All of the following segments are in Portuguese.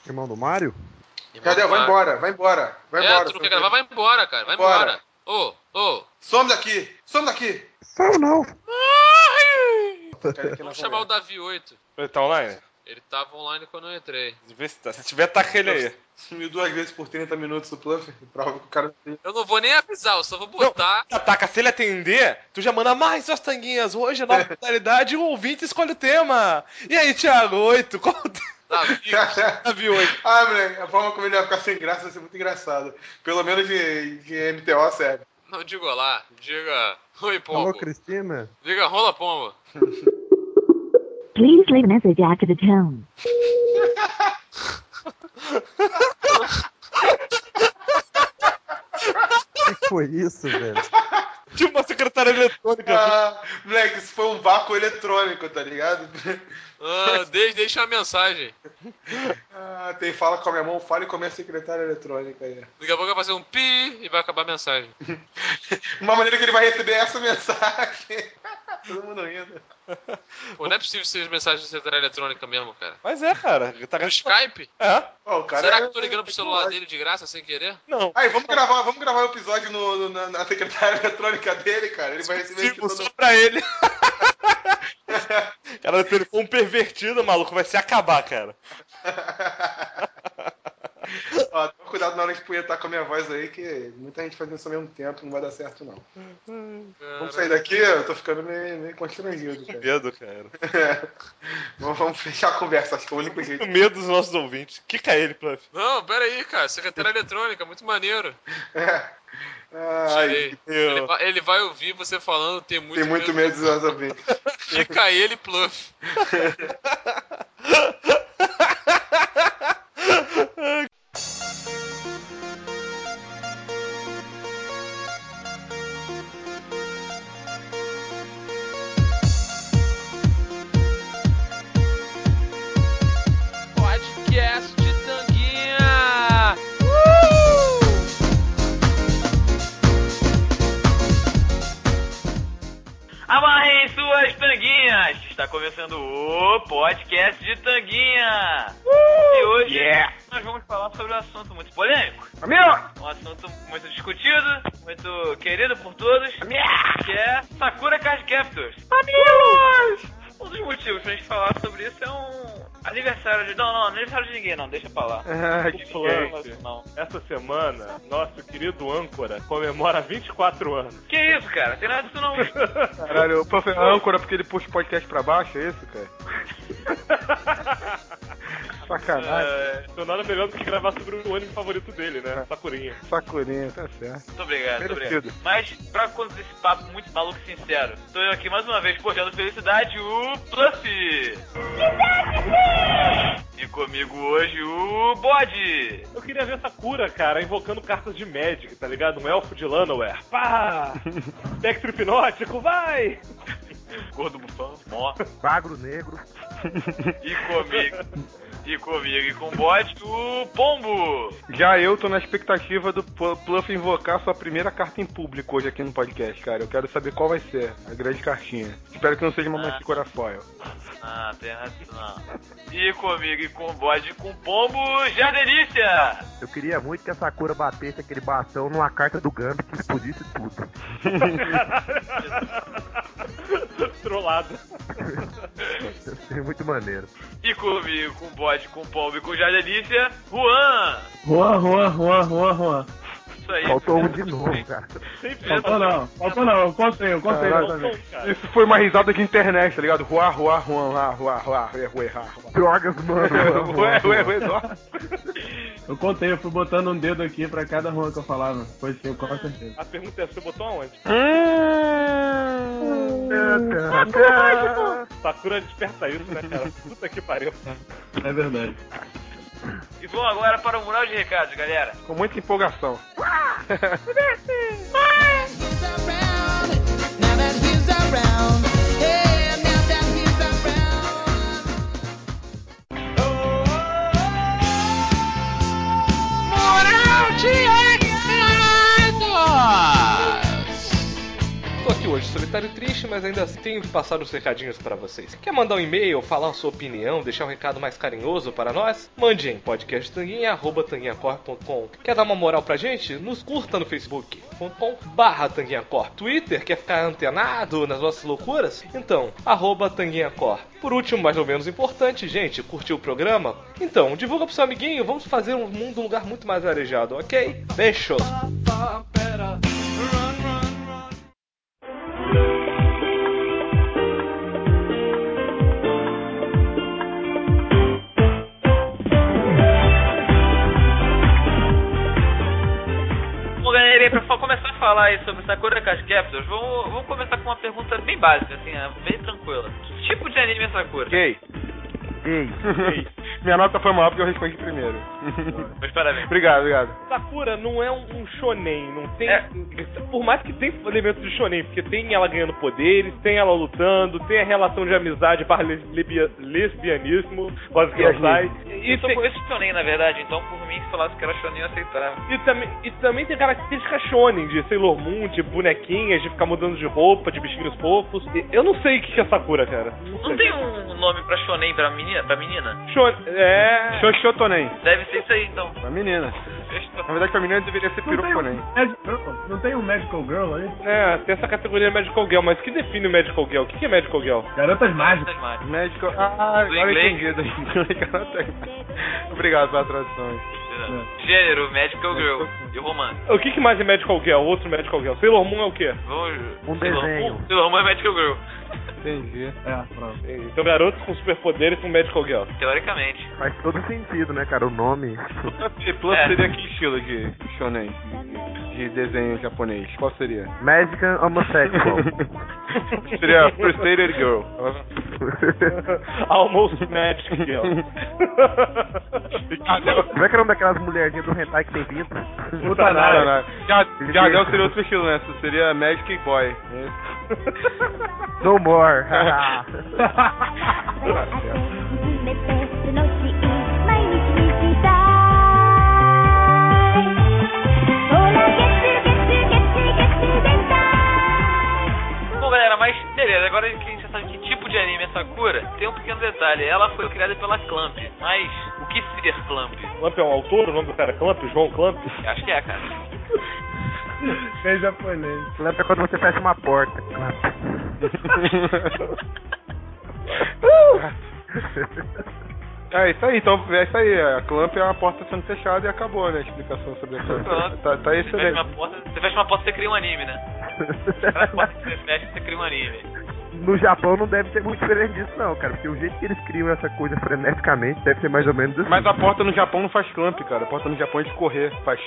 Irmão do Mário? Cadê? Vai embora. Vai embora. Tu não quer gravar? Vai embora, cara. Vai embora. Ô. Some daqui. Saiu não. Vamos chamar o Davi 8. Ele tá online? Ele tava online quando eu entrei. Se tiver, taca ele aí. Sumiu 2 vezes por 30 minutos o Pluff. Prova que o cara tem. Eu não vou nem avisar, eu só vou botar. Não, ataca, se ele atender, tu já manda mais suas tanguinhas. Hoje é nova modalidade, o ouvinte escolhe o tema. E aí, Thiago, 8, qual o tema? Davi 8. Moleque, a forma como ele vai ficar sem graça vai ser muito engraçado. Pelo menos de MTO, sério. Não, diga olá. Diga oi, pombo. Alô, Cristina? Diga rola, pombo. Please leave a message after the tone. Que foi isso, velho? Tipo uma secretária eletrônica. Moleque, isso foi um vácuo eletrônico, tá ligado? Deixa uma mensagem. Tem fala com a minha mão, fale com a minha secretária eletrônica aí. Daqui a pouco vai fazer um pi e vai acabar a mensagem. Uma maneira que ele vai receber essa mensagem. Todo mundo rindo. Pô, não é possível ser mensagem de secretária eletrônica mesmo, cara. Mas é, cara. Tá No Skype? É. O cara Será que eu tô ligando pro celular dele de graça sem querer? Não. Aí, vamos gravar o episódio na secretária eletrônica dele, cara. Ele vai receber Tipo, só pra ele. Cara, se ele for um pervertido, maluco, vai se acabar, cara. Toma cuidado na hora de punhetar com a minha voz aí, que muita gente fazendo isso ao mesmo tempo, não vai dar certo, não. Vamos sair daqui? Eu tô ficando meio constrangido, cara. Medo, cara. Vamos fechar a conversa, acho que é o único jeito. Medo dos nossos ouvintes. Kika ele, Pluff. Não, pera aí, cara. Secretária eletrônica, muito maneiro. Ai, ele vai ouvir você falando, tem muito medo dos nossos ouvintes. Fica ele, Pluff. Podcast de Tanguinha. Amarrem suas tanguinhas! Está começando o podcast de Tanguinha! E hoje nós vamos falar sobre um assunto muito polêmico. Um assunto muito discutido, muito querido por todos, que é Sakura Card Captors. Um dos motivos pra gente falar sobre isso é um aniversário de... Não, aniversário de ninguém não, deixa pra lá. Não. Essa semana, nosso querido âncora comemora 24 anos. Que isso, cara? Tem nada disso não. Caralho, o Puff é âncora porque ele puxa o podcast pra baixo, é isso, cara? Sacanagem. Então nada melhor do que gravar sobre o anime favorito dele, né? Sakurinha, tá certo. Muito obrigado. Mas, pra conduzir esse papo muito maluco e sincero, tô eu aqui mais uma vez portando felicidade, o Pluff! E comigo hoje, o Bode! Eu queria ver Sakura, cara, invocando cartas de Magic, tá ligado? Um elfo de Llanowar. Pá! Espectro hipnótico, vai! Gordo bufão, mó. Bagro negro. E comigo e com o Bode, o Pombo! Já eu tô na expectativa do Pluff invocar sua primeira carta em público hoje aqui no podcast, cara. Eu quero saber qual vai ser a grande cartinha. Espero que não seja uma Manticora Foil. Tem razão. E comigo e com o Bode e com o Pombo, Jardelícia! Eu queria muito que a Sakura batesse aquele bastão numa carta do Gambit que explodisse tudo. Trollada. Seria muito maneiro. E comigo, com o Bode, com o Pombo e com o Jardelícia, Juan! Juan. Isso aí. Faltou um de novo, cara. Faltou não, eu contei. Isso foi uma risada de internet, tá ligado? Ruá, Drogas, mano. Eu contei, eu fui botando um dedo aqui pra cada Juan que eu falava. Foi sim, com certeza. A pergunta é, você botou aonde? Sakura desperta isso, né, cara? Puta que pariu. É verdade. E vamos agora para o mural de recados, galera. Com muita empolgação. Mural de recados! Tô aqui hoje solitário e triste, mas ainda assim tenho que passar os recadinhos para vocês. Quer mandar um e-mail, falar a sua opinião, deixar um recado mais carinhoso para nós? Mande em podcasttanguinha@tanguinhacorp.com. Quer dar uma moral pra gente? Nos curta no facebook.com/tanguinhacorp. Twitter, quer ficar antenado nas nossas loucuras? Então, @tanguinhacorp. Por último, mais ou menos importante, gente, curtiu o programa? Então, divulga pro seu amiguinho, vamos fazer o mundo um lugar muito mais arejado, ok? Beijos! Bom, galera, pra começar a falar aí sobre Sakura Card Captors, vamos começar com uma pergunta bem básica, assim, bem tranquila. Que tipo de anime é Sakura? Gay. Minha nota foi maior porque eu respondi primeiro. Mas parabéns. Obrigado. Sakura não é um shonen, não tem... Por mais que tem elementos de shonen, porque tem ela ganhando poderes, tem ela lutando, tem a relação de amizade para lesbianismo, quase que ela sai. E só conheço shonen, na verdade, então por mim, se falasse que era shonen, eu aceitava. E também tem características shonen, de Sailor Moon, de bonequinhas, de ficar mudando de roupa, de bichinhos fofos. Eu não sei o que é Sakura, cara. Não tem um nome pra shonen pra menina? Shoshotonen. Deve ser isso aí, então. Pra menina. Na verdade, pra menina deveria ser Piroconen. Não tem um Magical Girl aí? Tem essa categoria Magical Girl, mas o que define o Magical Girl? O que é Magical Girl? Garotas mágicas. Magical... agora eu entendi. Obrigado pela tradução. Gênero, Magical Girl e romance. O que mais é Magical Girl? Outro Magical Girl. Sailor Moon é o quê? Desenho. Sailor Moon é Magical Girl. Entendi. Pronto. Então garotos com superpoderes são Magical Girl. Teoricamente. Faz todo sentido, né, cara? O nome. Plus seria que estilo de shonen? De desenho japonês? Qual seria? Magican Homosexual. Seria Frustrated Girl. Almost Magic Girl. Como é que é o nome daquelas mulherzinhas do hentai que tem pinta? Utanara. Jardel seria outro estilo, né? Seria Magic Boy. No more. Bom, galera, mas beleza, agora que a gente já sabe que tipo de anime é Sakura, tem um pequeno detalhe, ela foi criada pela Clamp, mas o que seria Clamp? Clamp é um autor? O nome do cara é Clamp? João Clamp? Acho que é, cara. Bem japonês. Lembra quando você fecha uma porta. É isso aí, então é isso aí. A Clamp é uma porta sendo fechada e acabou, né? A explicação sobre a Clamp. Tá excelente. Você fecha uma porta, você cria um anime, né? Cada porta que você fecha, você cria um anime. No Japão não deve ser muito diferente disso não, cara, porque o jeito que eles criam essa coisa freneticamente deve ser mais ou menos assim. Mas a porta no Japão não faz clamp, cara. A porta no Japão é de correr, faz...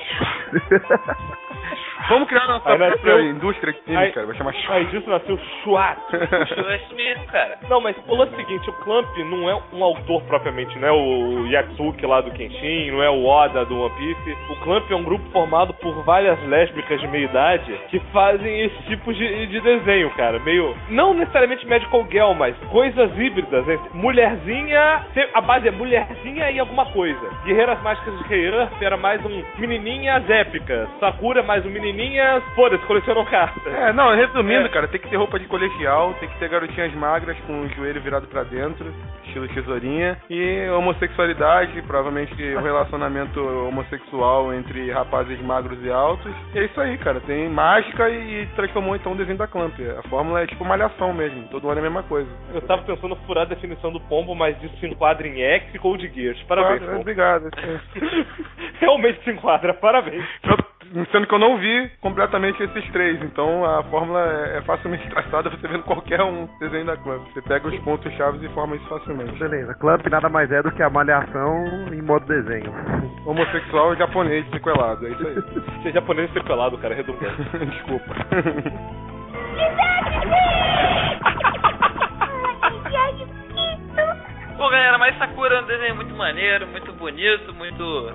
Vamos criar nossa própria indústria química, cara. Vai chamar Aí disso nasceu Schwarz. É isso mesmo, cara. Não, mas o lance é o seguinte, o Clamp não é um autor propriamente, não é o Yatsuki lá do Kenshin, não é o Oda do One Piece. O Clamp é um grupo formado por várias lésbicas de meia idade que fazem esse tipo de desenho, cara. Meio, não necessariamente Magical Girl, mas coisas híbridas, né? Mulherzinha, a base é mulherzinha e alguma coisa. Guerreiras Mágicas de Rei-Earth era mais um menininhas épicas. Sakura mais um menininhas, foda-se, colecionam cartas. Não, resumindo, cara, tem que ter roupa de colegial, tem que ter garotinhas magras com o joelho virado pra dentro, estilo tesourinha, e homossexualidade, provavelmente um relacionamento homossexual entre rapazes magros e altos. E é isso aí, cara, tem mágica e transformou então o desenho da Clamp. A fórmula é tipo malhação mesmo, todo ano é a mesma coisa. Eu tava pensando furar a definição do pombo, mas isso se enquadra em X e Code Geass. Parabéns, pombo. Obrigado. Realmente se enquadra, parabéns. Sendo que eu não vi completamente esses três, então a fórmula é facilmente traçada, você vendo qualquer um desenho da Clamp. Você pega os pontos chaves e forma isso facilmente. Beleza, Clamp nada mais é do que a malhação em modo desenho. Homossexual japonês sequelado, é isso aí. Ser japonês sequelado, cara, redundante. Desculpa. Bom, galera, mas Sakura é um desenho muito maneiro, muito bonito, muito.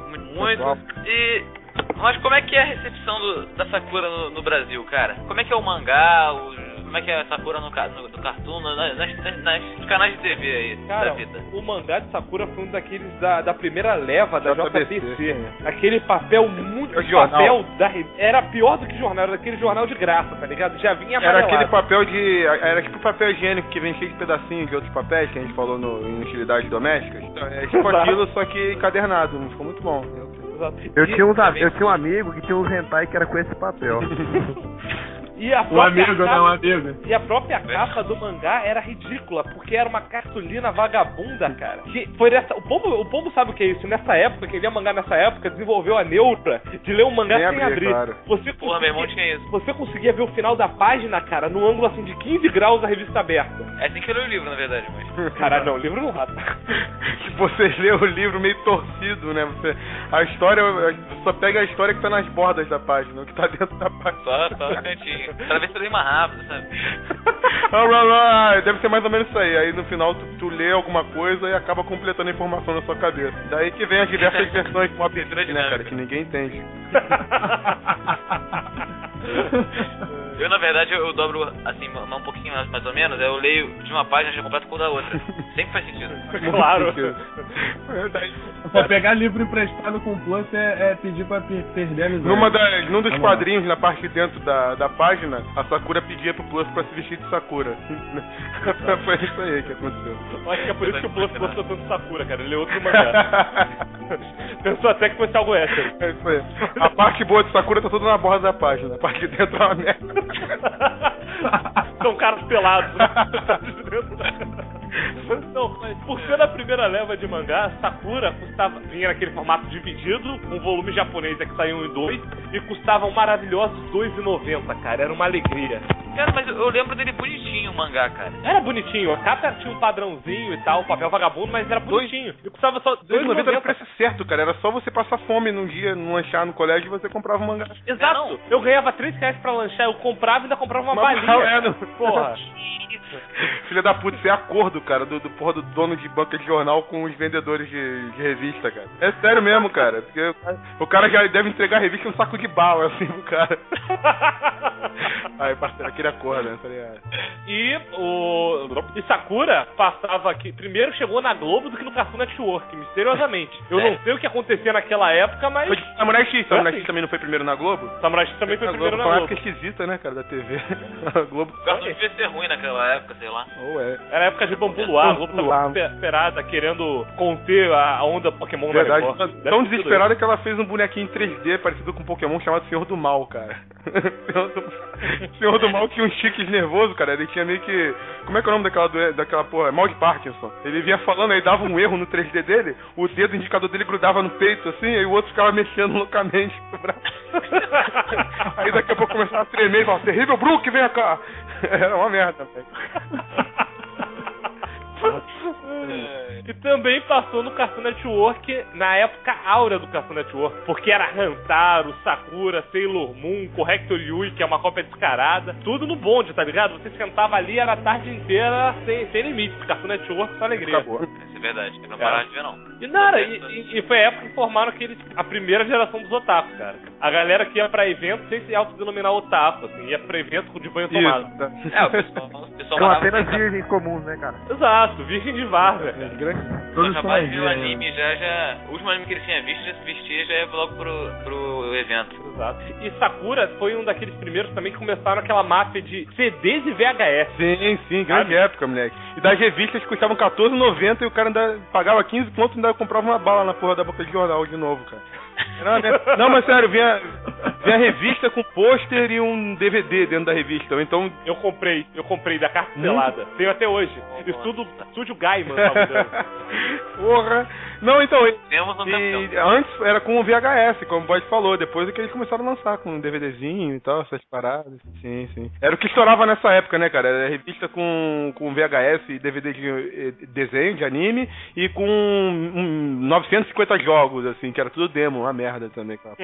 Mas como é que é a recepção da Sakura no Brasil, cara? Como é que é o mangá, os como é que é Sakura no Cartoon, nos canais de TV aí Cara, da vida. o mangá de Sakura foi um daqueles da primeira leva da JBC. JBC. Aquele papel muito... Jornal. Era pior do que jornal, era aquele jornal de graça, tá ligado? Já vinha Era amarelado. aquele papel era tipo papel higiênico que vem cheio de pedacinhos de outros papéis que a gente falou em utilidades domésticas. Então, é tipo aquilo, só que encadernado. Ficou muito bom. Exato. Eu tinha um amigo que tinha um hentai que era com esse papel. E a Um própria amigo, capa, não, um amigo. E a própria capa do mangá era ridícula, porque era uma cartolina vagabunda, cara. Que foi o povo sabe o que é isso. Nessa época, quem lia mangá nessa época, desenvolveu a neura de ler um mangá sem abrir. Claro. Porra, meu irmão tinha isso. Você conseguia ver o final da página, cara, no ângulo assim de 15 graus da revista aberta. É assim que eu li o livro, na verdade, mas... Caralho, não, o livro não rata. Você lê o livro meio torcido, né? A história, só pega a história que tá nas bordas da página, o que tá dentro da página. Só no cantinho. Pra ver se eu li mais rápido, sabe? Deve ser mais ou menos isso aí. Aí no final tu lê alguma coisa e acaba completando a informação na sua cabeça. Daí que vem as diversas versões com a abertura, né, cara? Que ninguém entende. Eu, na verdade, eu dobro, assim, um pouquinho mais ou menos, eu leio de uma página e já completo com a da outra. Sempre faz sentido. Claro. Pra pegar livro emprestado com Plus é pedir pra perder a amizade. Num dos quadrinhos, na parte de dentro da página, a Sakura pedia pro Plus pra se vestir de Sakura. Foi isso aí que aconteceu. Eu acho que é por isso que o Plus gostou tanto de Sakura, cara. Ele é outro mangá. Pensou até que fosse algo hétero. É isso aí. A parte boa de Sakura tá toda na borda da página. A parte de dentro é uma merda. São caras pelados. Não, mas por ser a primeira leva de mangá, Sakura vinha naquele formato dividido, um volume japonês que saiu em 2, e custava um maravilhosos R$2,90, cara. Era uma alegria. Cara, mas eu lembro dele bonitinho, o mangá, cara. Era bonitinho, a capa tinha um padrãozinho e tal, papel vagabundo, mas era bonitinho. E custava só R$2,90 era o preço certo, cara. Era só você passar fome num dia, não lanchar no colégio e você comprava um mangá. Exato. Eu ganhava R$3 pra lanchar, eu comprava e ainda comprava uma balinha. Porra. Filha da puta, isso é acordo, cara, do dono de banca de jornal com os vendedores de revista, cara. É sério mesmo, cara. Porque o cara já deve entregar a revista um saco de bala, assim, pro cara. Aí, parceiro, aquele acordo, né? E Sakura passava aqui. Primeiro chegou na Globo do que no Cartoon Network, misteriosamente. Eu não sei o que acontecia naquela época, mas. Foi de Samurai X. Samurai X também não foi primeiro na Globo? Samurai X também foi primeiro na Globo. Foi uma época esquisita, né, cara, da TV. A Globo. O Cartoon devia ser ruim naquela época, sei lá. Era a época de Bambu Luar, a Globo tava desesperada, querendo conter a onda Pokémon da Record. Tão desesperada que ela fez um bonequinho em 3D parecido com um Pokémon chamado Senhor do Mal, cara. Senhor do Mal tinha um chiques nervoso, cara. Ele tinha meio que... Como é que é o nome daquela porra? Mal de Parkinson. Ele vinha falando, aí dava um erro no 3D dele, o dedo indicador dele grudava no peito, assim, aí o outro ficava mexendo loucamente no braço. Aí daqui a pouco começava a tremer e falava, terrível Brook, vem cá! Era uma merda, velho. E também passou no Cartoon Network na época áurea do Cartoon Network, porque era Hantaro, Sakura, Sailor Moon, Corrector Yui, que é uma cópia descarada, tudo no bonde, tá ligado? Você sentava ali, era a tarde inteira sem limites. Cartoon Network, só alegria. Acabou. Isso é verdade, eu não parava de ver, não. E nada, e foi a época que formaram a primeira geração dos otakus, cara. A galera que ia pra evento sem se autodenominar otaku, assim, ia pra evento de banho tomado. O pessoal São apenas virgens comuns, né, cara? Exato, virgem de várzea. Todos o são rapaz viu o aí, né? anime o último anime que ele tinha visto, já se vestia, já ia logo pro evento. Exato. E Sakura foi um daqueles primeiros também que começaram aquela máfia de CDs e VHS. Sim, grande época, moleque. E das revistas que custavam R$14,90 e o cara ainda pagava 15 pontos e ainda comprava uma bala na porra da boca de jornal de novo, cara. Não, mas sério, vinha revista com pôster e um DVD dentro da revista. Então eu comprei da carta selada. Tenho até hoje. Estúdio Gaiman, porra. Não, então. Temos um antes era com o VHS, como o Boyd falou. Depois é que eles começaram a lançar com um DVDzinho e tal, essas paradas. Sim. Era o que estourava nessa época, né, cara? Era revista com VHS e DVD de desenho, de anime, e com 950 jogos, assim, que era tudo demo, uma merda também, cara.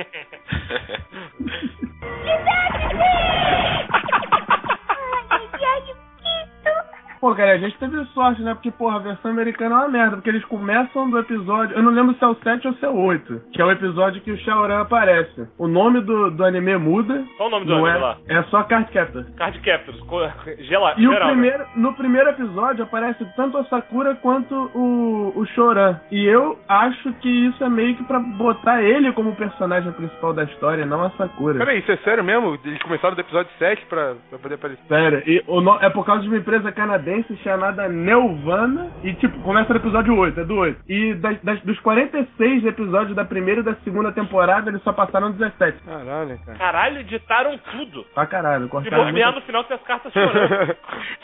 Pô, cara, a gente teve sorte, né? Porque, porra, a versão americana é uma merda. Porque eles começam do episódio... Eu não lembro se é o 7 ou se é o 8. Que é o episódio que o Shaoran aparece. O nome do anime muda. Qual o nome do anime lá? É só Cardcaptor. Cardcaptors. E no primeiro episódio aparece tanto a Sakura quanto o Choran. E eu acho que isso é meio que pra botar ele como personagem principal da história, não a Sakura. Peraí, isso é sério mesmo? Eles começaram do episódio 7 pra poder aparecer? Sério, e é por causa de uma empresa canadense chamada Nelvana. E tipo, começa no episódio 8, é do 8. E dos 46 episódios da primeira e da segunda temporada, eles só passaram 17. Caralho, cara. Caralho, editaram tudo. Pra caralho, E cortaram bobear no final tem as cartas chorando.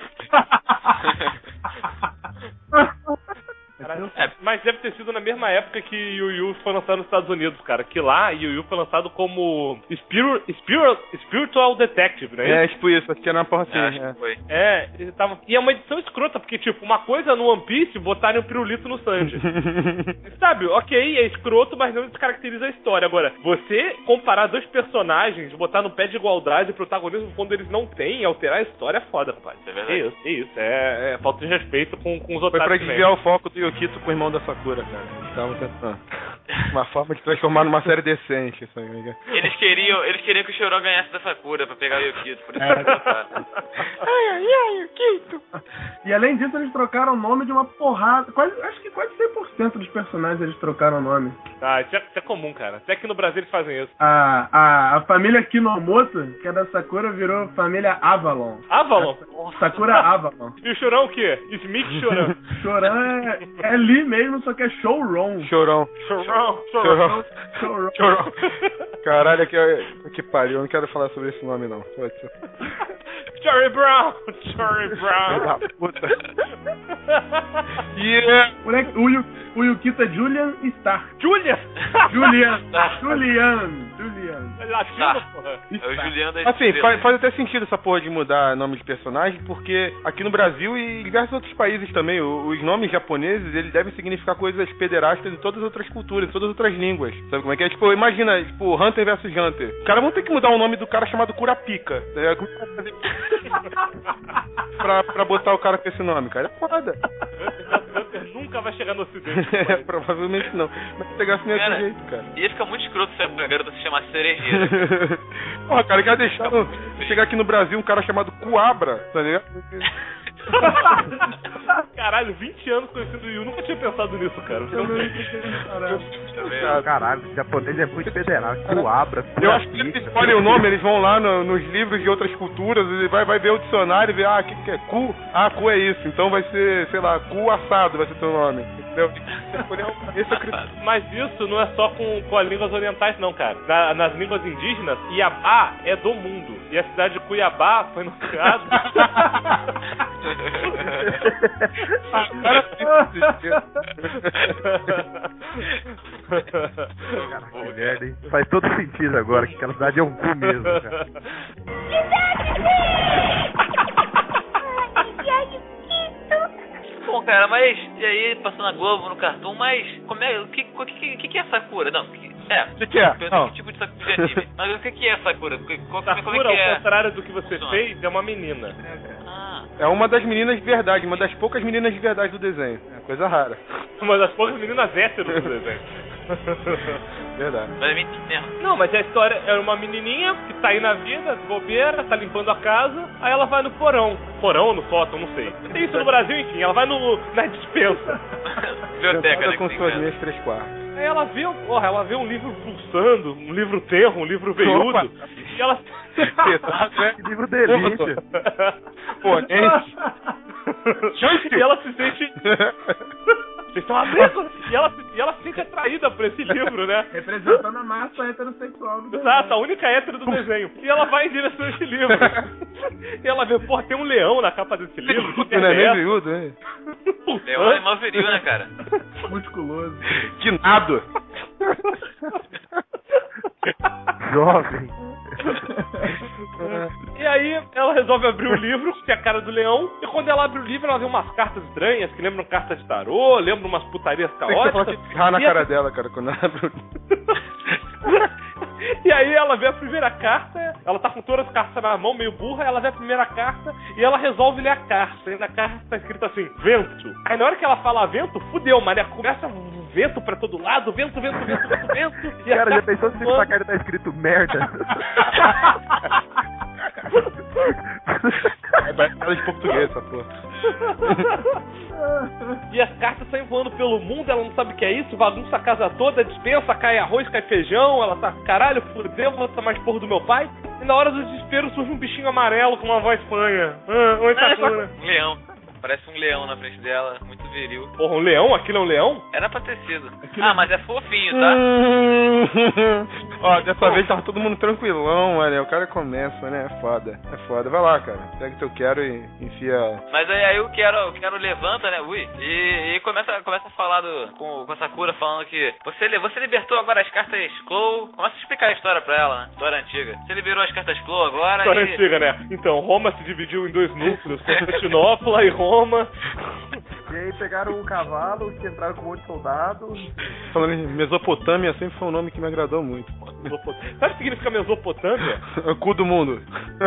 Mas deve ter sido na mesma época que Yu Yu foi lançado nos Estados Unidos, cara. Que lá Yu Yu foi lançado como Spiritual Detective, né? É, tipo isso, acho que era na porra assim. E é uma edição escrota, porque, tipo, uma coisa no One Piece, botarem um pirulito no Sanji. Sabe, ok, é escroto, mas não descaracteriza a história. Agora, você comparar dois personagens, botar no pé de igualdade o protagonismo quando eles não têm, alterar a história é foda, rapaz. É isso. É falta de respeito com os otários. Foi pra desviar o foco do Yukito com o irmão da Sakura, cara. Estavam tentando. Uma forma de transformar numa série decente, isso aí. Eles queriam que o Choran ganhasse da Sakura pra pegar o Yukito, por isso que Yukito! E além disso, eles trocaram o nome de uma porrada. Acho que quase 100% dos personagens eles trocaram o nome. Ah, isso é comum, cara. Até que no Brasil eles fazem isso. A família Kinomoto, que é da Sakura, virou família Avalon. Avalon? Sakura Avalon. E o Choran o quê? Smith Choran. Choran é Lee mesmo, só que é Shouron. Chorão. Caralho, que pariu. Eu não quero falar sobre esse nome, não. Charlie Brown! Da puta. Yeah. O Yukito é Julian Stark. Julian! Latino, porra. É o Julian da Assim, faz até sentido essa porra de mudar nome de personagem, porque aqui no Brasil e em diversos outros países também, os nomes japoneses, eles devem significar coisas pederastas em todas as outras culturas, em todas as outras línguas. Sabe como é que é? Tipo, imagina, tipo, Hunter vs Hunter. Os caras vão ter que mudar o nome do cara chamado Kurapika. Tá? Como é que vai fazer pra botar o cara com esse nome, cara? É foda. Hunter nunca vai chegar no ocidente. Provavelmente não. Mas se pegasse nem desse jeito, cara. Ia ficar muito escroto se a garota se chamasse Cerejeira. Porra, cara, quer deixar chegar aqui no Brasil um cara chamado Coabra, tá ligado? Caralho, 20 anos conhecendo o Yu, nunca tinha pensado nisso, cara. Caralho, o japonês é muito federal. Coabra. Eu acho que eles escolhem o nome, eles vão lá nos livros de outras culturas, e vai ver o dicionário e ver, o que é cu? Ah, cu é isso, então vai ser, sei lá, cu assado vai ser teu nome. Entendeu? Esse é o critério. Mas isso não é só com as línguas orientais, não, cara. Nas línguas indígenas, Iabá é do mundo. E a cidade de Cuiabá foi no caso. Que merda, hein? Faz todo sentido agora, que aquela cidade é um cu mesmo, cara. Bom, cara, mas e aí, passando na Globo, no Cartoon, mas como é, o que é Sakura? Não, O que é? Que tipo de Sakura de anime? Mas o que é Sakura? Sakura, ao contrário do que você fez, é uma menina. É uma das meninas de verdade, uma das poucas meninas de verdade do desenho. É coisa rara. Uma das poucas meninas héteros do desenho. Verdade. Mas é mentira. Não, mas a história é uma menininha que tá aí na vida, de bobeira, tá limpando a casa, aí ela vai no porão. Porão ou no sótão, não sei. Tem isso no Brasil, enfim, ela vai na dispensa. Biblioteca, né? Com suas minhas 3/4. Aí ela vê um livro pulsando, um livro terro, um livro veiudo. E ela... Que livro delícia. Pô, gente. E ela se sente... Vocês estão abrindo! E ela se sente atraída por esse livro, né? Representando a massa heterossexual do desenho. Exato, a única hétero do desenho. E ela vai em direção a esse livro. E ela vê, porra, tem um leão na capa desse livro. Puta, não é nem viúdo, hein? Leão é animal viril, né, cara? Musculoso. Que nada! Jovem. E aí ela resolve abrir o livro, que é a cara do leão, e quando ela abre o livro ela vê umas cartas estranhas que lembram cartas de tarô, lembram umas putarias caóticas. Tem que na cara dela, cara, quando ela abre o livro. E aí ela vê a primeira carta, ela tá com todas as cartas na mão, meio burra, ela vê a primeira carta e ela resolve ler a carta. E na carta tá escrito assim, vento. Aí na hora que ela fala vento, fudeu, mané, começa vento pra todo lado, vento. E cara, já pensou se na carta tá escrito merda? É batalha de português, essa porra. E as cartas saem voando pelo mundo, ela não sabe o que é isso, bagunça a casa toda, dispensa, cai arroz, cai feijão, ela tá, caralho, fudeu, vou tomar mais porra do meu pai. E na hora do desespero surge um bichinho amarelo com uma voz fanha. Oi, Sakura. Um leão. Parece um leão na frente dela, muito viril. Porra, um leão? Aquilo é um leão? Era pra ter sido. Mas é fofinho, tá? Ó, dessa vez tava todo mundo tranquilão, mano. O cara começa, né? É foda. Vai lá, cara. Pega o teu quero e enfia. Mas aí o quero levanta, né? E começa a falar com a Sakura, falando que você libertou agora as cartas Clow. Começa a explicar a história pra ela, né? História antiga. Você liberou as cartas Clow agora. História antiga, né? Então, Roma se dividiu em 2 núcleos: Constantinopla e Roma. E aí pegaram um cavalo, que entraram com um monte de soldados. Falando em Mesopotâmia, sempre foi um nome que me agradou muito. Sabe o que significa Mesopotâmia? O cu do mundo.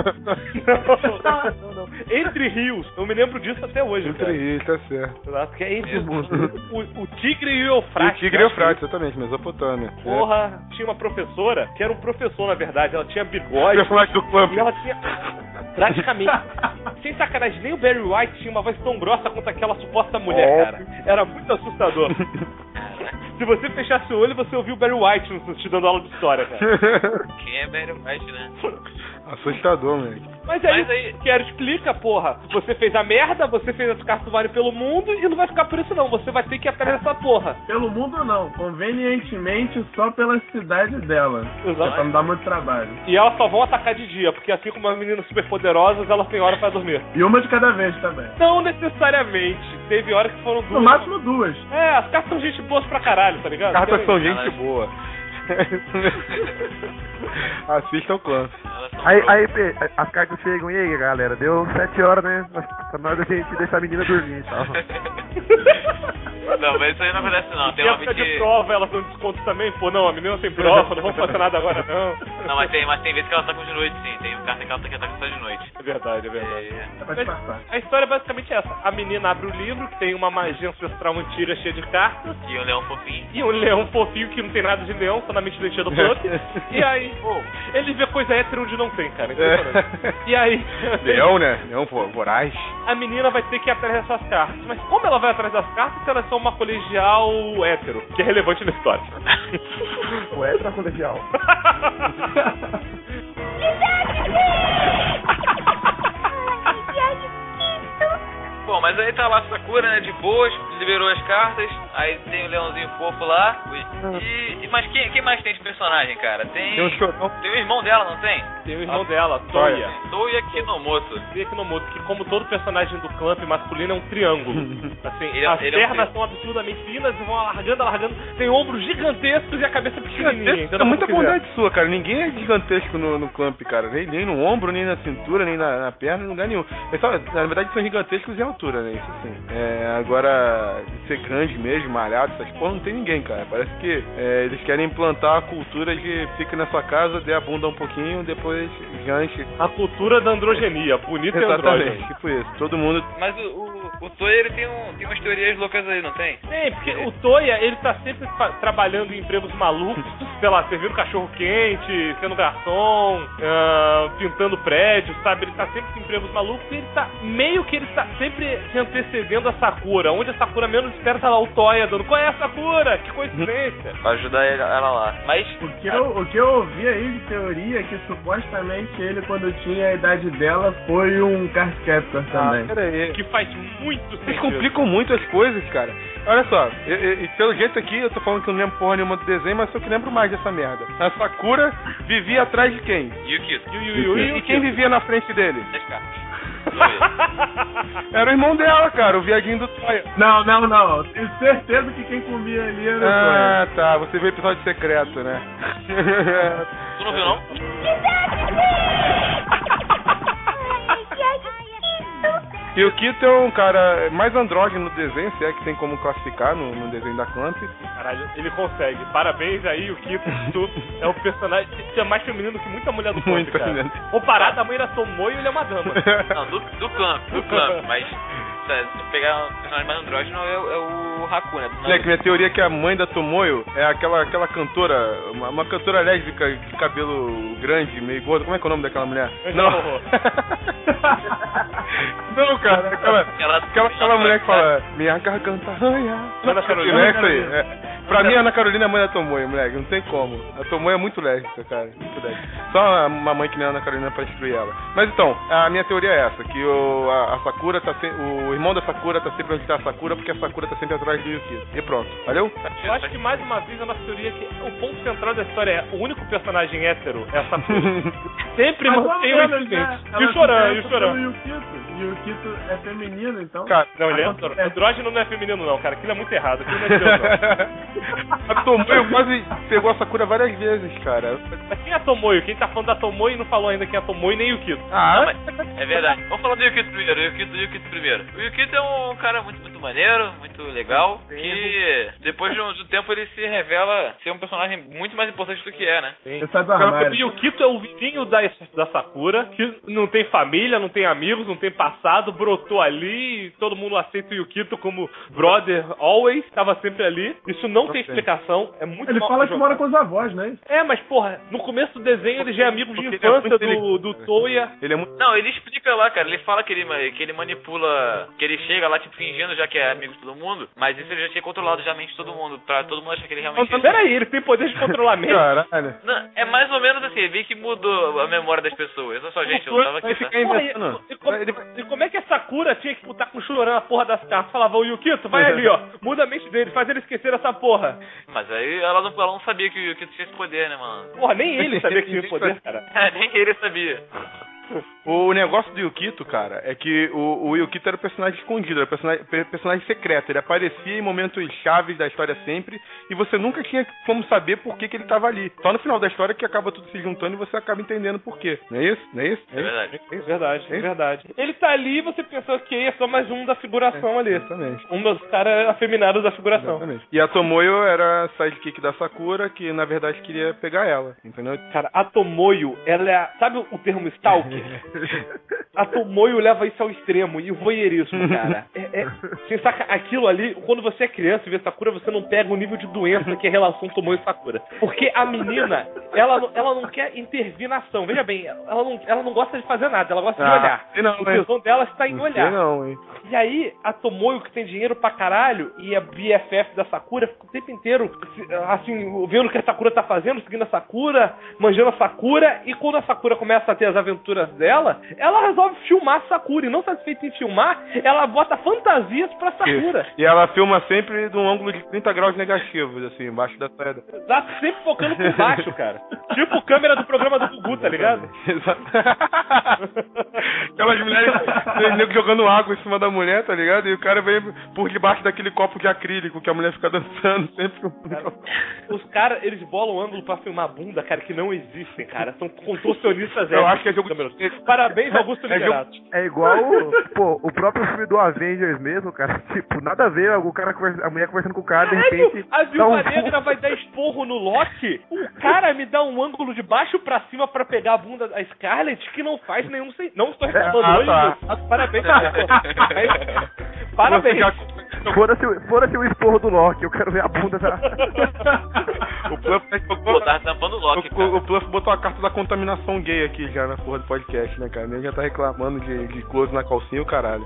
Não. Entre rios. Eu me lembro disso até hoje. Entre rios, tá certo. Exato, que é entre o Tigre e o Eufrates. O Tigre e o Eufrates, exatamente, Mesopotâmia. Porra, tinha uma professora, que era um professor, na verdade. Ela tinha bigode. Personagem do Clamp. E ela tinha... Praticamente. Sem sacanagem, nem o Barry White tinha uma voz tão grossa quanto aquela suposta mulher, cara. Era muito assustador. Se você fechasse o olho, você ouvia o Barry White te dando aula de história, cara. Quem é Barry White, né? Assustador, moleque. Mas aí, Quero explica, porra. Você fez a merda, você fez as cartas voarem pelo mundo e não vai ficar por isso não. Você vai ter que ir atrás dessa porra. Pelo mundo não, convenientemente só pela cidade dela. Exato. Pra não dar muito trabalho. E elas só vão atacar de dia, porque assim como as meninas super poderosas, elas têm hora pra dormir. E uma de cada vez também. Não necessariamente. Teve horas que foram 2. No máximo 2. É, as cartas são gente boas pra caralho, tá ligado? As cartas são gente boa. Assista o Clamp. Aí, as cartas chegam, e aí, galera? Deu 7 horas, né? Pra nós a gente deixar a menina dormir e tal. Não, mas isso aí não acontece não. Tem uma época de prova, elas dão desconto também? Pô, não, a menina tem prova, não vamos fazer nada agora, não. Não, mas tem vezes que ela tá com de noite, sim. Tem carta que ela tá só de noite. É verdade. É pra disfarçar. A história é basicamente essa. A menina abre o livro, que tem uma magia ancestral antiga cheia de cartas. E um leão fofinho. E um leão fofinho que não tem nada de leão, só na mente doentia do Plump. E aí, ele vê coisa hétero onde não tem, cara. E aí... Leão, né? Leão voraz. A menina vai ter que ir atrás dessas cartas. Mas como ela vai atrás das cartas se elas são uma colegial hétero? Que é relevante na história. O hétero é colegial. Bom, mas aí tá lá a Sakura, né, de boas, liberou as cartas, aí tem o leãozinho fofo lá. Mas quem mais tem de personagem, cara? Tem o irmão dela, não tem? Tem o irmão dela, Toya. Toya Kinomoto. Toya Kinomoto, que como todo personagem do Clamp masculino é um triângulo. Assim, as pernas são absurdamente finas e vão alargando, tem ombros gigantescos e a cabeça pequenininha. É muita bondade sua, cara. Ninguém é gigantesco no Clamp, cara. Nem no ombro, nem na cintura, nem na perna, em lugar nenhum. Na verdade são gigantescos em altura, né? Isso sim. Agora, ser grande mesmo, malhado, essas porra, não tem ninguém, cara. Parece que eles querem implantar a cultura de fica na sua casa, dê a bunda um pouquinho, depois ganche. A cultura da androgenia, bonita e andrógena. Tipo isso, todo mundo... Mas o Toya, ele tem umas teorias loucas aí, não tem? Tem, porque o Toya, ele tá sempre trabalhando em empregos malucos, sei lá, servindo cachorro quente, sendo garçom, pintando prédios, sabe? Ele tá sempre em empregos malucos e ele tá sempre se antecedendo a Sakura. Onde a Sakura menos espera, tá lá o Toya dando, qual é a Sakura? Que coincidência. Pra ajudar ela lá. Mas... O que eu ouvi aí de teoria é que supostamente ele, quando tinha a idade dela, foi um card captor também. Peraí. Que faz muito sentido. Vocês complicam muito as coisas, cara. Olha só, pelo jeito aqui, eu tô falando que eu não lembro porra nenhuma do desenho, mas eu que lembro mais dessa merda. A Sakura vivia atrás de quem? Yukito. E quem vivia na frente dele? Era o irmão dela, cara, o viadinho do Toya. Não. Tenho certeza que quem comia ali era o Toya. Tá. Você viu o episódio secreto, né? Tu não viu, não? E o Kito é um cara mais andrógeno no desenho, se é que tem como classificar no desenho da Clamp. Caralho, ele consegue. Parabéns aí, o Kito. É um personagem que é mais feminino que muita mulher do Clamp, cara. Comparado à mãe da Tomoyo, ele é uma dama. Não, do Clamp, mas se pegar um personagem mais andrógeno é o Haku, né? Moleque, minha teoria é que a mãe da Tomoyo é aquela cantora, uma cantora lésbica de cabelo grande, meio gordo. Como é que é o nome daquela mulher? Não. Não, cara, aquela mulher que fala minha garganta arranha. Ana Carolina. É isso aí. Pra mim, a Ana Carolina é a mãe da Tomoyo, moleque. Não tem como. A Tomoyo é muito lésbica, cara. Muito lésbica. Só uma mãe que nem a Ana Carolina pra destruir ela. Mas então, a minha teoria é essa. Que a Sakura tá sempre... O irmão da Sakura tá sempre onde tá a Sakura, porque a Sakura tá sempre atrás do Yukito. E pronto. Valeu? Eu acho que mais uma vez a nossa teoria é que o ponto central da história é o único personagem hétero é a Sakura. Sempre mantém o incidente. E o Choran. E o Yukito é feminino, então... Cara, não, ele é andrógeno, não é feminino não, cara. Aquilo é muito errado. Aquilo não é Deus, não. A Tomoyo quase pegou a Sakura várias vezes, cara. Mas quem é a Tomoyo? Quem tá falando da Tomoyo não falou ainda quem é a Tomoyo nem o Yukito. Não, mas é verdade. Vamos falar do Yukito primeiro. Yukito primeiro. O Yukito é um cara muito maneiro, muito legal. Que depois de um tempo ele se revela ser um personagem muito mais importante do que é, né? Sim. O Yukito é o vizinho da Sakura, que não tem família, não tem amigos, não tem passado, brotou ali e todo mundo aceita o Yukito como brother always, tava sempre ali. Isso não tem explicação, é muito Ele mal fala que jogado. mora com os avós, né? Mas porra, no começo do desenho ele já é amigo de infância do Toya. Ele é muito... Não, ele explica lá, cara, ele fala que ele manipula, que ele chega lá tipo fingindo já que é amigo de todo mundo, mas isso ele já tinha controlado já a mente de todo mundo, pra todo mundo achar que ele realmente... Peraí, ele tem poder de controlar a mente? Caralho. Não, é mais ou menos assim, ele meio que mudou a memória das pessoas. Olha só, gente, eu tava aqui, tá? E como é que a Sakura tinha que lutar com o Choran na porra das cartas? Falava, o Yukito, vai ali, ó, muda a mente dele, faz ele esquecer essa porra. Mas aí ela não sabia que o Yukito tinha esse poder, né, mano? Porra, nem ele sabia que tinha esse poder, cara. Nem ele sabia. O negócio do Yukito, cara, é que o Yukito era um personagem escondido, era personagem secreto. Ele aparecia em momentos chaves da história sempre, e você nunca tinha como saber por que ele tava ali. Só no final da história que acaba tudo se juntando e você acaba entendendo por quê. Não é isso? Não é isso? É verdade. É verdade. Ele tá ali e você pensou que é só mais um da figuração ali. Exatamente. Um dos caras afeminados da figuração. Exatamente. E a Tomoyo era a sidekick da Sakura, que na verdade queria pegar ela, entendeu? Cara, a Tomoyo, ela é... Sabe o termo stalker? A Tomoyo leva isso ao extremo, e o voyeurismo, cara. Você saca, aquilo ali, quando você é criança e vê Sakura, você não pega o nível de doença que é a relação Tomoyo e Sakura. Porque a menina, ela não quer intervir na ação. Veja bem, ela não gosta de fazer nada, ela gosta de olhar. O tesão dela está em olhar. E aí, a Tomoyo, que tem dinheiro pra caralho, e a BFF da Sakura, fica o tempo inteiro, assim, vendo o que a Sakura tá fazendo, seguindo a Sakura, manjando a Sakura, e quando a Sakura começa a ter as aventuras dela, ela resolve filmar a Sakura, e não satisfeita em filmar, ela bota fantasias pra Sakura. E ela filma sempre de um ângulo de 30 graus negativos, assim, embaixo da saia. Tá sempre focando por baixo, cara. Tipo câmera do programa do Gugu, tá ligado? Exato. Aquelas mulheres jogando água em cima da mulher, tá ligado? E o cara vem por debaixo daquele copo de acrílico que a mulher fica dançando sempre. Cara, os caras, eles bolam um ângulo pra filmar bunda, cara, que não existem, cara. São contorcionistas. Eu acho que é jogo de... Parabéns, Augusto Liberato. É igual o próprio filme do Avengers mesmo, cara. Tipo, nada a ver, a mulher conversando com o cara, de repente... A Viúva Negra vai dar esporro no Loki, o cara me dá um ângulo de baixo pra cima pra pegar a bunda da Scarlett que não faz nenhum sentido. Não estou reclamando hoje. Parabéns, parabéns. Fora-se o esporro do Loki, eu quero ver a bunda da... O Pluff tá tampando o Loki, o Pluff botou a carta da contaminação gay aqui já na porra do podcast, né, cara? Ele já tá reclamando de close na calcinha, o caralho.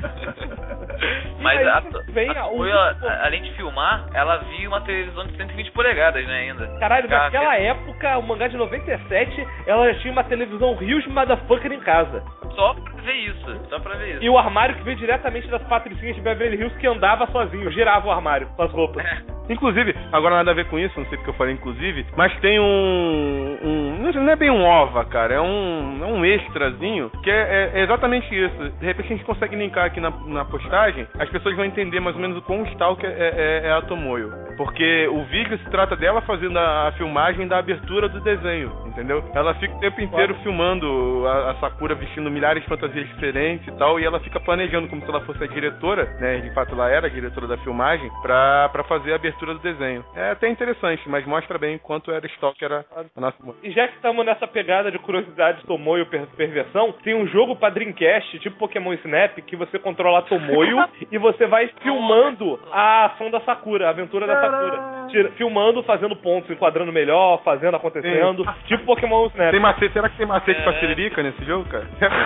Mas além de filmar, ela viu uma televisão de 120 polegadas, né, ainda. Caralho, naquela época, o mangá de 97, ela já tinha uma televisão Rios Motherfucker em casa. Só pra ver isso. E o armário que veio diretamente das patricinhas de Beverly Hills, que andava sozinho, girava o armário com as roupas. Inclusive, agora nada a ver com isso, não sei porque eu falei inclusive, mas tem não é bem um OVA, cara, é um extrazinho, que é exatamente isso. De repente a gente consegue linkar aqui na postagem, as pessoas vão entender mais ou menos o quão stalker é a Tomoyo. Porque o vídeo se trata dela fazendo a filmagem da abertura do desenho, entendeu? Ela fica o tempo inteiro filmando a Sakura vestindo milhares de fantasias diferentes e tal, e ela fica planejando como se ela fosse a diretora, né? De fato ela era a diretora da filmagem, pra fazer a abertura do desenho. É até interessante, mas mostra bem quanto era stalker a nossa mulher. E já que estamos nessa pegada de curiosidade Tomoyo perversão, tem um jogo pra Dreamcast, tipo Pokémon Snap, que você controla a Tomoyo e você vai filmando a ação da Sakura, a aventura da Sakura. Filmando, fazendo pontos, enquadrando melhor, fazendo, acontecendo. Sim. Tipo Pokémon Snap. Tem macete, será que tem macete pra Siririca nesse jogo, cara?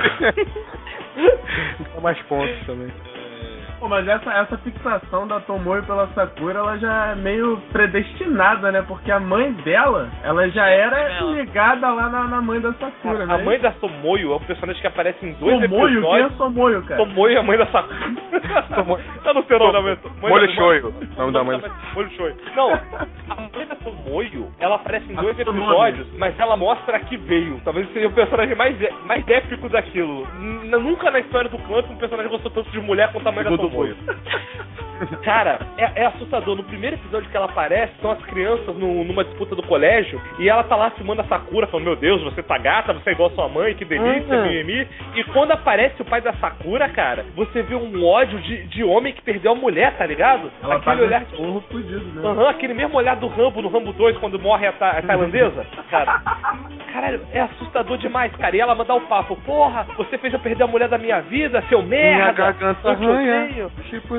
Dá mais pontos também. Pô, mas essa fixação da Tomoyo pela Sakura, ela já é meio predestinada, né? Porque a mãe dela, ela já era ligada lá na mãe da Sakura, né? A mãe da Tomoyo é um personagem que aparece em 2 episódios. Quem é Tomoyo, cara? Tomoyo é a mãe da Sakura. Eu não sei o nome da mãe. Molho Shoyo. Nome da mãe. Molho Shoyo. Não, a mãe da Tomoyo, ela aparece em 2 episódios, mas ela mostra que veio. Talvez seja o personagem mais épico daquilo. Nunca na história do clã um personagem gostou tanto de mulher quanto a mãe da Tomoyo. Cara, é assustador. No primeiro episódio que ela aparece, são as crianças numa disputa do colégio, e ela tá lá filmando a Sakura, falando, meu Deus, você tá gata, você é igual a sua mãe, que delícia, mimimi. E quando aparece o pai da Sakura, cara, você vê um ódio de homem que perdeu a mulher, tá ligado? Ela aquele olhar de porro fudido, né? Aquele mesmo olhar do Rambo no Rambo 2, quando morre a tailandesa. Cara, caralho, é assustador demais, cara. E ela manda o papo, porra, você fez eu perder a mulher da minha vida, seu merda. Minha garganta arranha. Tipo,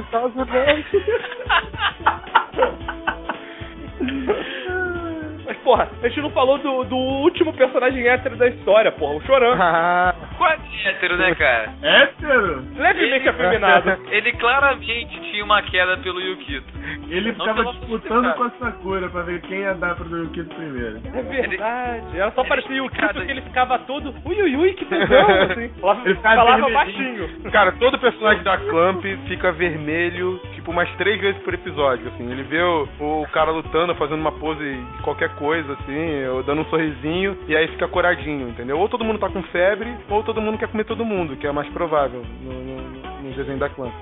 Mas, porra, a gente não falou do último personagem hétero da história, porra, o Choran. Quase hétero, né, cara? Hétero? Levemente afeminado. Ele claramente tinha uma queda pelo Yukito. Ele ficava disputando com a Sakura pra ver quem ia dar pro Yukito primeiro. É verdade. Ela só parecia o Yukito que ele ficava todo ui, que tesão, assim. Ele falava baixinho. Cara, todo personagem da Clamp fica vermelho, tipo, umas 3 vezes por episódio, assim. Ele vê o cara lutando, fazendo uma pose de qualquer coisa, assim, ou dando um sorrisinho, e aí fica coradinho, entendeu? Ou todo mundo tá com febre, ou todo mundo quer comer todo mundo, que é mais provável no desenho da Clamp.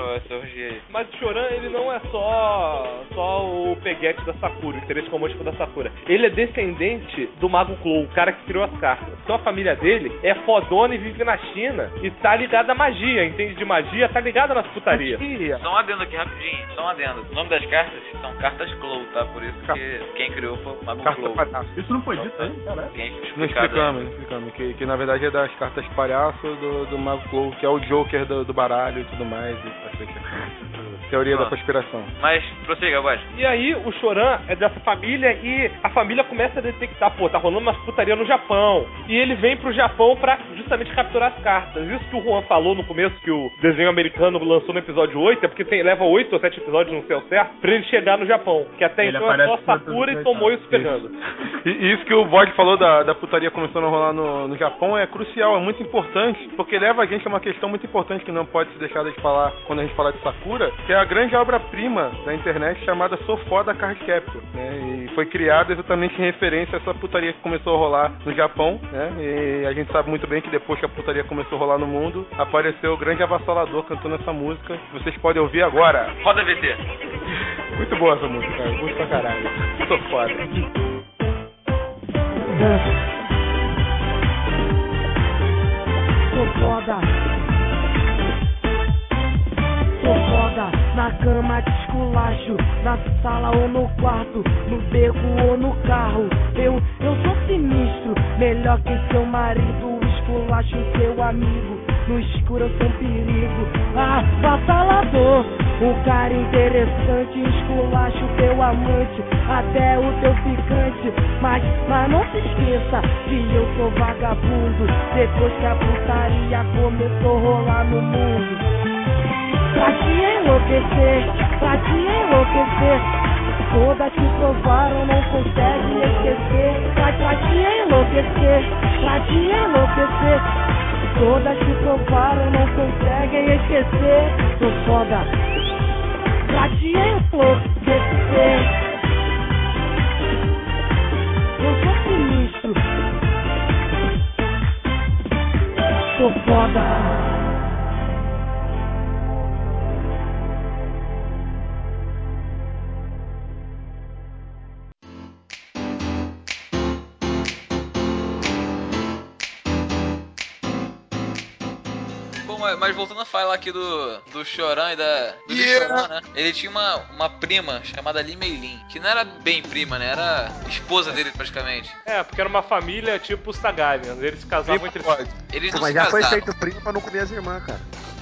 Mas o Choran, ele não é só o peguete da Sakura, o interesse romântico da Sakura. Ele é descendente do Mago Clow, o cara que criou as cartas. Então a família dele é fodona e vive na China e tá ligada à magia, entende de magia, tá ligada nas putarias. Só um adendo aqui rapidinho, só um adendo. O nome das cartas são cartas Clow, tá? Por isso que quem criou foi o Mago Clow. Isso não foi dito, hein? Caralho. Não explicamos. Que na verdade é das cartas palhaço do Mago Clow, que é o Joker do baralho e tudo mais. Teoria da conspiração. Mas, prossiga, Guax. E aí, o Choran é dessa família e a família começa a detectar, pô, tá rolando umas putaria no Japão. E ele vem pro Japão pra justamente capturar as cartas. Isso que o Juan falou no começo, que o desenho americano lançou no episódio 8, é porque leva 8 ou 7 episódios, não sei ao certo, pra ele chegar no Japão. Que até ele então é só Sakura e Tomoyo se pegando. E isso que o Bode falou da putaria começando a rolar no Japão é crucial, é muito importante, porque leva a gente a uma questão muito importante que não pode ser deixada de falar quando a gente fala de Sakura, que é a grande obra-prima da internet chamada Sou Foda Card Captor, né? E foi criada exatamente em referência a essa putaria que começou a rolar no Japão, né? E a gente sabe muito bem que depois que a putaria começou a rolar no mundo, apareceu o grande avassalador cantando essa música, que vocês podem ouvir agora. Roda VT. Muito boa essa música, cara. Muito pra caralho. Sou foda. Sou foda. Sou foda, na cama de esculacho, na sala ou no quarto, no beco ou no carro. Eu sou sinistro, melhor que seu marido, esculacho seu amigo, no escuro eu sou um perigo. Avassalador, um cara interessante, esculacho teu amante, até o teu ficante. Mas não se esqueça que eu sou vagabundo, depois que a putaria começou a rolar no mundo. Pra te enlouquecer, todas te provaram, não consegue esquecer. Pra te enlouquecer, todas te provaram, não conseguem esquecer. Sou foda, pra te enlouquecer. foda. Mas voltando a falar aqui do Choran e do Choran, né? Ele tinha uma prima chamada Li Meilin, que não era bem prima, né? Era esposa dele praticamente. Porque era uma família tipo os Targaryen. Eles se casavam entre si. Eles não Mas se já casaram. foi feito primo pra não comer as irmãs, cara.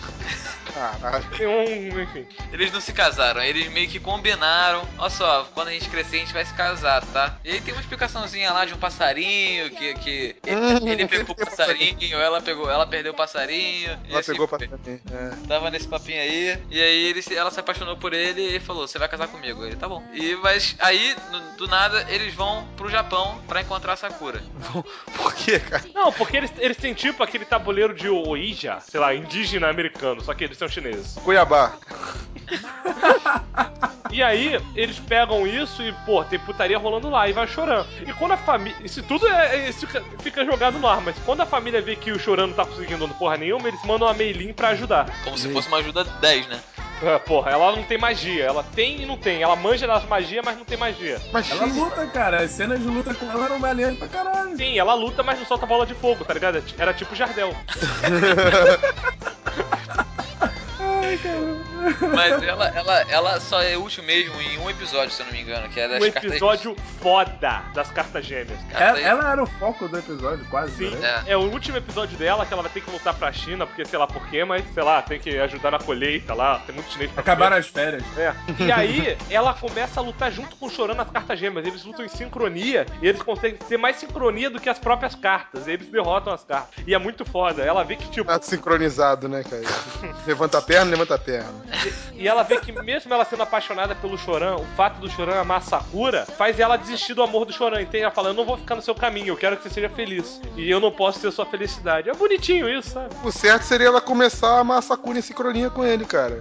Enfim. Eles não se casaram, eles meio que combinaram. Olha só, quando a gente crescer a gente vai se casar, tá? E aí tem uma explicaçãozinha lá de um passarinho que ele pegou o passarinho, ela perdeu o passarinho. Ela assim, pegou o passarinho. Tava nesse papinho aí, e aí ela se apaixonou por ele e falou: você vai casar comigo. Ele, tá bom. Mas aí, do nada, eles vão pro Japão pra encontrar a Sakura. Por quê, cara? Não, porque eles têm tipo aquele tabuleiro de Ouija, sei lá, indígena americano, só que eles são chineses. Cuiabá. E aí, eles pegam isso e, pô, tem putaria rolando lá e vai chorando. E quando a família... Isso tudo fica jogado no ar, mas quando a família vê que o Choran não tá conseguindo porra nenhuma, eles mandam a Meilin pra ajudar. Como se fosse uma ajuda 10, né? Porra, ela não tem magia. Ela tem e não tem. Ela manja das magias, mas não tem magia. Ela luta, cara. As cenas de luta com ela eram maneiras pra caralho. Sim, ela luta, mas não solta bola de fogo, tá ligado? Era tipo Jardel. Ai, cara. Mas ela só é útil mesmo em um episódio, se eu não me engano, que é das cartas... Um episódio foda das cartas gêmeas. Ela era o foco do episódio, quase. Sim, né? é o último episódio dela, que ela vai ter que voltar pra China, porque sei lá por quê, mas sei lá, tem que ajudar na colheita lá, tem muito chinês pra Acabaram as férias. E aí, ela começa a lutar junto com o Choran nas cartas gêmeas. Eles lutam em sincronia, e eles conseguem ter mais sincronia do que as próprias cartas. E eles derrotam as cartas. E é muito foda. Ela vê que, tipo... Tá sincronizado, né, cara? Levanta a perna. E ela vê que mesmo ela sendo apaixonada pelo Choran, o fato do Choran amar a Sakura faz ela desistir do amor do Choran, entende? Ela fala: eu não vou ficar no seu caminho, eu quero que você seja feliz. E eu não posso ser sua felicidade. É bonitinho isso, sabe? O certo seria ela começar a amar a Sakura em sincronia com ele, cara.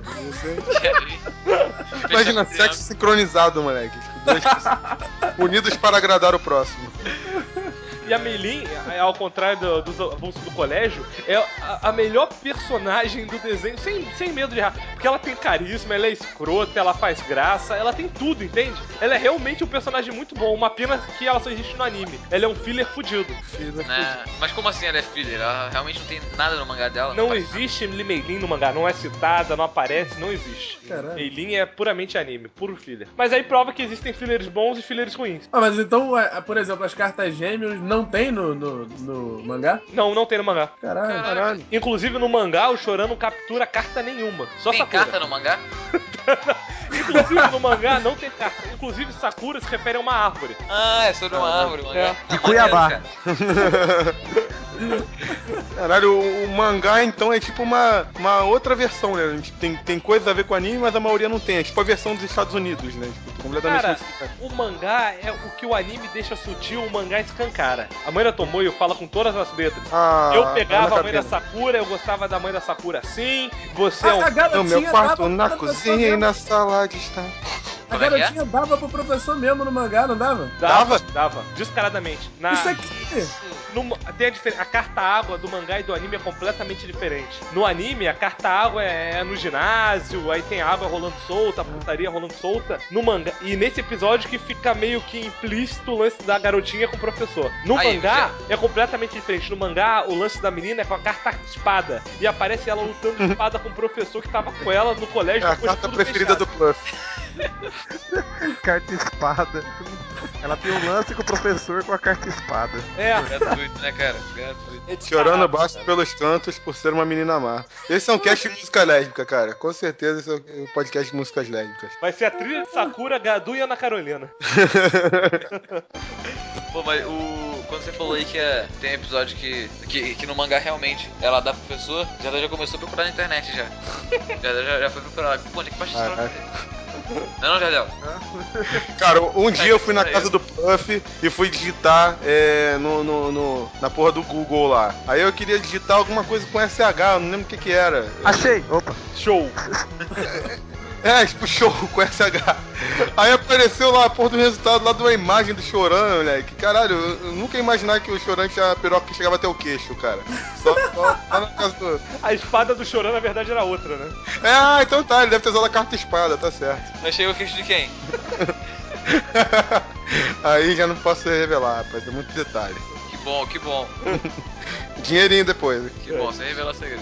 Imagina, sexo sincronizado, moleque. Dois unidos para agradar o próximo. E a Meilin, ao contrário dos avulsos do colégio, é a melhor personagem do desenho, sem medo de errar. Porque ela tem carisma, ela é escrota, ela faz graça, ela tem tudo, entende? Ela é realmente um personagem muito bom. Uma pena que ela só existe no anime. Ela é um filler fudido. Mas como assim ela é filler? Ela realmente não tem nada no mangá dela? Não existe Meilin no mangá, não é citada, não aparece, não existe. Caralho. Meilin é puramente anime, puro filler. Mas aí prova que existem fillers bons e fillers ruins. Mas então, por exemplo, as cartas gêmeas não tem no mangá? Não tem no mangá. Caralho. Inclusive no mangá o Choran não captura carta nenhuma. Só tem Sakura. carta no mangá? Inclusive no mangá não tem carta. Inclusive Sakura se refere a uma árvore. É sobre uma árvore, o mangá. De Cuiabá. Caralho, o mangá então é tipo uma outra versão, né? Tem coisas a ver com anime, mas a maioria não tem. É tipo a versão dos Estados Unidos, né? Tipo, completamente. Cara, o mangá é o que o anime deixa sutil, o mangá escancara. A mãe da Tomoyo fala com todas as letras. Eu pegava a mãe da Sakura, eu gostava da mãe da Sakura assim. Você é um... No meu quarto, na cozinha e na sala de estar. A garotinha dava pro professor mesmo no mangá, não dava? Dava, descaradamente. Isso aqui... Tem a carta água do mangá e do anime é completamente diferente. No anime, a carta água é no ginásio, aí tem água rolando solta, a putaria rolando solta. No mangá, e nesse episódio que fica meio que implícito o lance da garotinha com o professor. No mangá, é completamente diferente. No mangá, o lance da menina é com a carta espada. E aparece ela lutando de espada com o professor que tava com ela no colégio. É a carta preferida do Puff. Carta espada. Ela tem um lance com o professor com a carta espada. Gratuito, né, cara? Gratuito. Chorando baixo pelos cantos por ser uma menina má. Esse é um cast de música lésbica, cara. Com certeza esse é um podcast de músicas lésbicas. Vai ser a trilha de Sakura, Gadu e Ana Carolina. Pô, mas quando você falou aí que tem episódio que no mangá realmente ela dá pro professor, já começou a procurar na internet já. já foi procurar. Pô, onde é que baixa esse troço? Não, Jardel. Cara, um dia eu fui na casa do Puff e fui digitar na porra do Google lá. Aí eu queria digitar alguma coisa com SH, eu não lembro o que era. Achei! Opa! Show! Tipo show com SH. Aí apareceu lá a porra do resultado lá de uma imagem do Choran, moleque. Caralho, eu nunca ia imaginar que o Choran tinha a piroca que chegava até o queixo, cara. Só na casa do... A espada do Choran, na verdade, era outra, né? Então tá, ele deve ter usado a carta espada, tá certo. Mas chegou o queixo de quem? Aí já não posso revelar, rapaz, é muito detalhe. Que bom. Dinheirinho depois. Que bom, sem revelar segredo.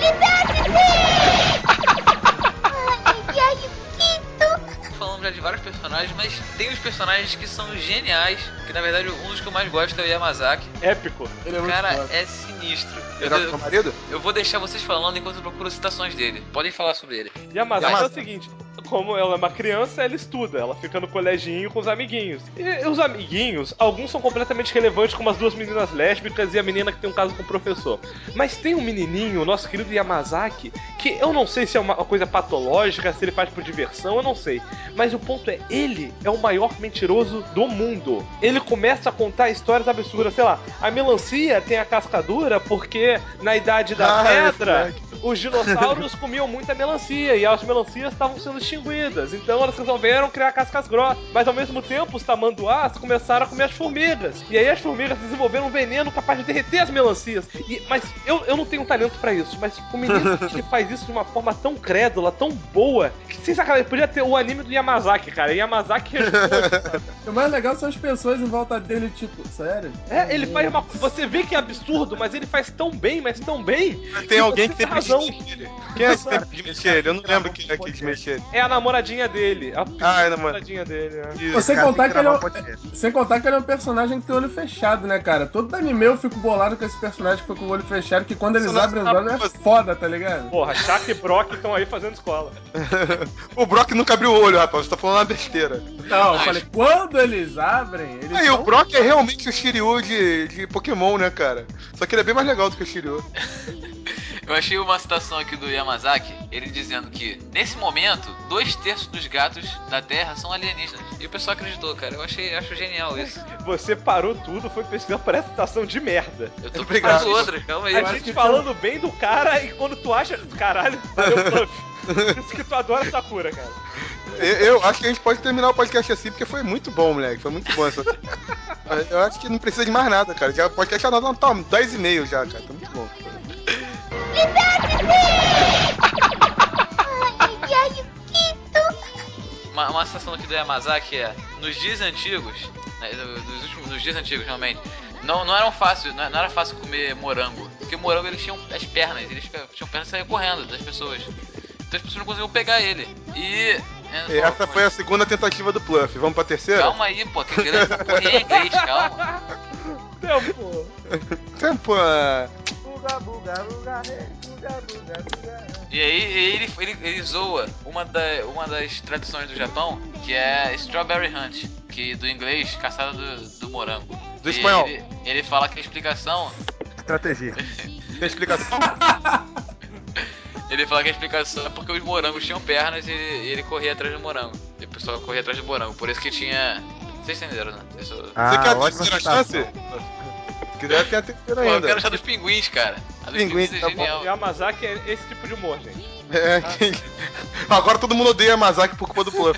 Falamos já de vários personagens, mas tem uns personagens que são geniais, que na verdade um dos que eu mais gosto é o Yamazaki. Épico. Ele é muito Cara, foda. é sinistro. Era o seu marido? Eu vou deixar vocês falando enquanto eu procuro citações dele. Podem falar sobre ele. Yamazaki é o seguinte, como ela é uma criança, ela estuda, ela fica no coleginho com os amiguinhos. E os amiguinhos, alguns são completamente relevantes, como as duas meninas lésbicas e a menina que tem um caso com o professor. Mas tem um menininho, o nosso querido Yamazaki, que eu não sei se é uma coisa patológica, se ele faz por diversão, eu não sei. Mas o ponto é, ele é o maior mentiroso do mundo. Ele começa a contar histórias absurdas, sei lá, a melancia tem a casca dura porque na idade da pedra os dinossauros comiam muita melancia e as melancias estavam sendo extinguidas, então elas resolveram criar cascas grossas. Mas ao mesmo tempo os tamanduás começaram a comer as formigas, e aí as formigas desenvolveram um veneno capaz de derreter as melancias. Mas eu não tenho talento pra isso, mas o menino que faz isso de uma forma tão crédula, tão boa, que sem sacanagem, podia ter o anime do Yamazaki, cara. Yamazaki responde. O mais legal são as pessoas em volta dele, tipo, sério? Ele faz uma... Você vê que é absurdo, mas ele faz tão bem, mas tão bem. Tem alguém que tem razão. Quem é que tem que desmentir ele? Eu não lembro quem é que desmentir ele. É a namoradinha dele. É a namoradinha dele, né? Isso. Sem cara, contar, tem que que ele é gravar sem contar que ele é um personagem que tem o olho fechado, né, cara? Todo anime eu fico bolado com esse personagem que fica com o olho fechado, que quando eles abrem os olhos é foda, tá ligado? Porra, Shaq e Brock estão aí fazendo escola. O Brock nunca abriu o olho, rapaz. Você tá falando uma besteira. Não, eu falei, quando eles abrem, eles Aí, são... o Brock é realmente o Shiryu de Pokémon, né, cara? Só que ele é bem mais legal do que o Shiryu. Eu achei uma citação aqui do Yamazaki, ele dizendo que, nesse momento, 2/3 dos gatos da Terra são alienígenas. E o pessoal acreditou, cara. Acho genial isso. Você parou tudo, foi pesquisar por essa citação de merda. Eu tô Obrigado. procurando outras, calma aí. A gente falando bem do cara e quando tu acha... Caralho, valeu o bluff. Por isso que tu adora Sakura, cara. Eu acho que a gente pode terminar o podcast assim, porque foi muito bom, moleque. Foi muito bom essa. Eu acho que não precisa de mais nada, cara. Já o podcast já tá 10,5 já, cara. Tá muito bom. Uma citação aqui do Yamazaki é: nos dias antigos, né, nos dias antigos realmente, não era fácil comer morango, porque morango eles tinham as pernas, tinham pernas e saíam correndo das pessoas. Então as pessoas não conseguiam pegar ele. E essa foi a segunda tentativa do Pluff. Vamos pra terceira? calma aí, pô, tem que correr em inglês, calma. Tempo. E aí ele zoa uma das tradições do Japão, que é Strawberry Hunt, que do inglês, caçada do morango. Do espanhol. Ele fala que a explicação... Estratégia. Tem explicação? Ele fala que a explicação é porque os morangos tinham pernas e ele corria atrás do morango. E o pessoal corria atrás do morango, por isso que tinha... Vocês entenderam, né? Você quer a terceira chance? Quiser, tem a terceira ainda. Eu quero achar dos pinguins, cara. A dos Pinguins, é tá genial. Yamazaki é esse tipo de humor, gente. Agora todo mundo odeia Yamazaki por culpa do Pluff.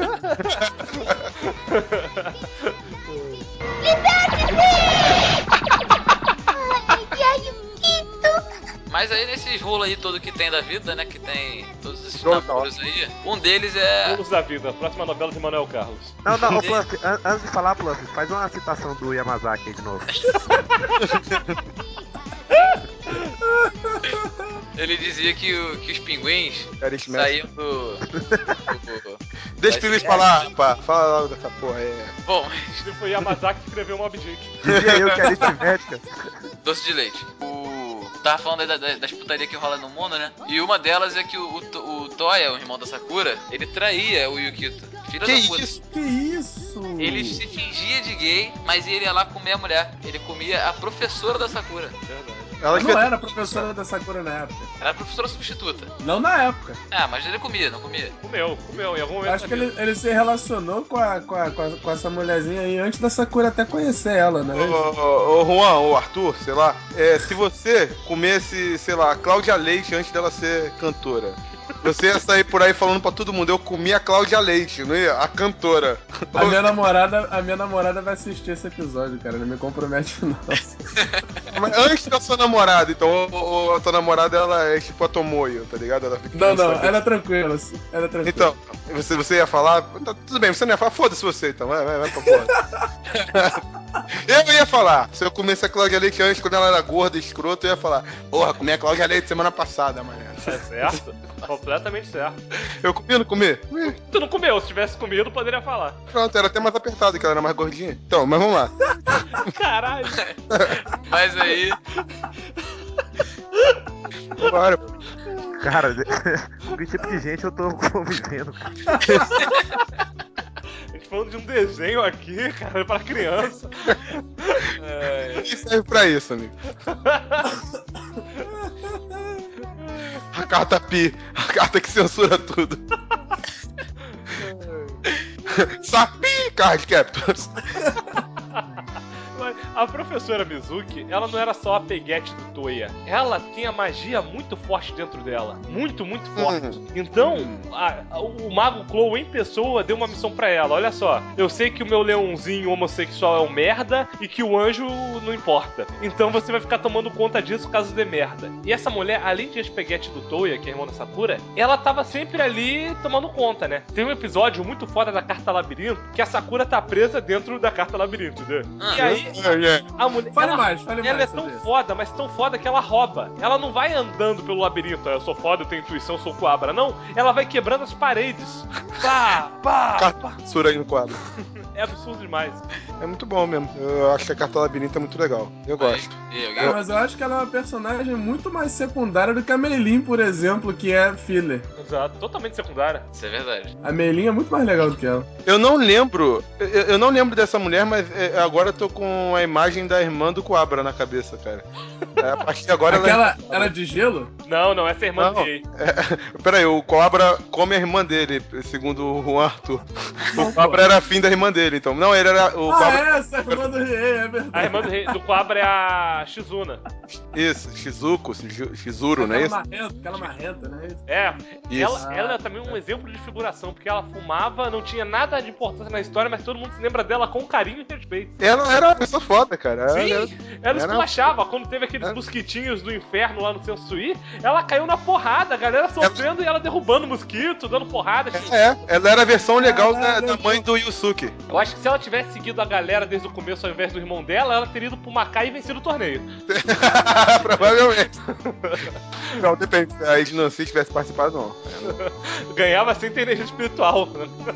Mas aí nesses rolos aí todo que tem da vida, né? Que tem todos esses namoros aí. Um deles é... Rolos da Vida, próxima novela de Manuel Carlos. Não, ô Pluff, antes de falar, Pluff, faz uma citação do Yamazaki aí de novo. Ele dizia que os pinguins saíam do... Deixa o pinguins falar, pá. Fala logo dessa porra aí. Bom, Ele foi Yamazaki que escreveu Mob Dick. Dizia eu que era médica. doce de leite. Tava falando das putarias que rola no mundo, né? E uma delas é que o Toya, o irmão da Sakura, ele traía o Yukito. Filho da puta. Que isso? Ele se fingia de gay, mas ele ia lá comer a mulher. Ele comia a professora da Sakura. Verdade. Ela não era professora da Sakura na época. Era professora substituta. Não na época. Ah, mas ele comia, não comia? Comeu. Em algum momento. Acho que ele se relacionou com essa mulherzinha aí antes da Sakura até conhecer ela, né? Ô Juan, ou Arthur, sei lá, se você comesse, sei lá, a Cláudia Leite antes dela ser cantora, você ia sair por aí falando pra todo mundo, eu comi a Cláudia Leite, não ia? A cantora. A minha namorada vai assistir esse episódio, cara, não me compromete não. Mas antes da sua namorada, então, a tua namorada, ela é tipo a Tomoyo, tá ligado? Ela fica não, ela é tranquila, ela é tranquila. Então, você ia falar, tá, tudo bem, você não ia falar, foda-se você então, vai pra porra. Eu ia falar, se eu comesse a Cláudia Leite antes, quando ela era gorda e escrota, eu ia falar, porra, comi a Cláudia Leite semana passada, mané. É certo? Completamente certo. Eu comi ou não comi? Tu não comeu, se tivesse comido, poderia falar. Pronto, era até mais apertado, que ela era mais gordinha. Então, mas vamos lá. Caralho. Mas aí... Bora. Cara, com que tipo de gente eu tô convivendo, cara? A gente falando de um desenho aqui, cara, pra criança. Isso serve pra isso, amigo. A carta Pi, a carta que censura tudo. Sapi, Card Captors. A professora Mizuki, ela não era só a peguete do Toya. Ela tinha magia muito forte dentro dela. Muito, muito forte. Então, o Mago Clow em pessoa deu uma missão pra ela. Olha só, eu sei que o meu leãozinho homossexual é um merda e que o anjo não importa. Então você vai ficar tomando conta disso caso dê merda. E essa mulher, além de peguete do Toya, que é irmão da Sakura, ela tava sempre ali tomando conta, né? Tem um episódio muito foda da Carta Labirinto que a Sakura tá presa dentro da Carta Labirinto, né? E aí... a mulher, ela é tão foda, mas tão foda que ela rouba. Ela não vai andando pelo labirinto, eu sou foda, eu tenho intuição, eu sou coabra. Não, ela vai quebrando as paredes. Pá. Sura aí no quadro. É absurdo demais. É muito bom mesmo. Eu acho que a Carta Labirinto é muito legal. Eu gosto. Mas eu acho que ela é uma personagem muito mais secundária do que a Meilin, por exemplo, que é filler. Exato, totalmente secundária. Isso é verdade. A Meilin é muito mais legal do que ela. Eu não lembro dessa mulher, mas agora eu tô com a imagem da irmã do Coabra na cabeça, cara. A partir de agora ela é de gelo? Não, essa é a irmã dele. Peraí, o Coabra come a irmã dele, segundo o Juan Arthur. O Coabra era afim da irmã dele, então. Não, ele era o Coabra... essa é a irmã do rei, é verdade. A irmã do Coabra é a Shizuna. Isso, Shizuru, não é isso? Aquela marrenta, né? Ela é também um exemplo de figuração, porque ela fumava, não tinha nada de importância na história, mas todo mundo se lembra dela com carinho e respeito. Ela era uma pessoa foda, cara. Sim, ela esculachava. Quando teve aqueles mosquitinhos do inferno lá no Sensui, ela caiu na porrada, a galera sofrendo e ela derrubando mosquito, dando porrada. Ela era a versão legal da mãe do Yusuke. Eu acho que se ela tivesse seguido a galera desde o começo ao invés do irmão dela, ela teria ido pro Macai e vencido o torneio. Provavelmente. Não, depende. Se a Idnancy tivesse participado, não. Ganhava sem ter energia espiritual.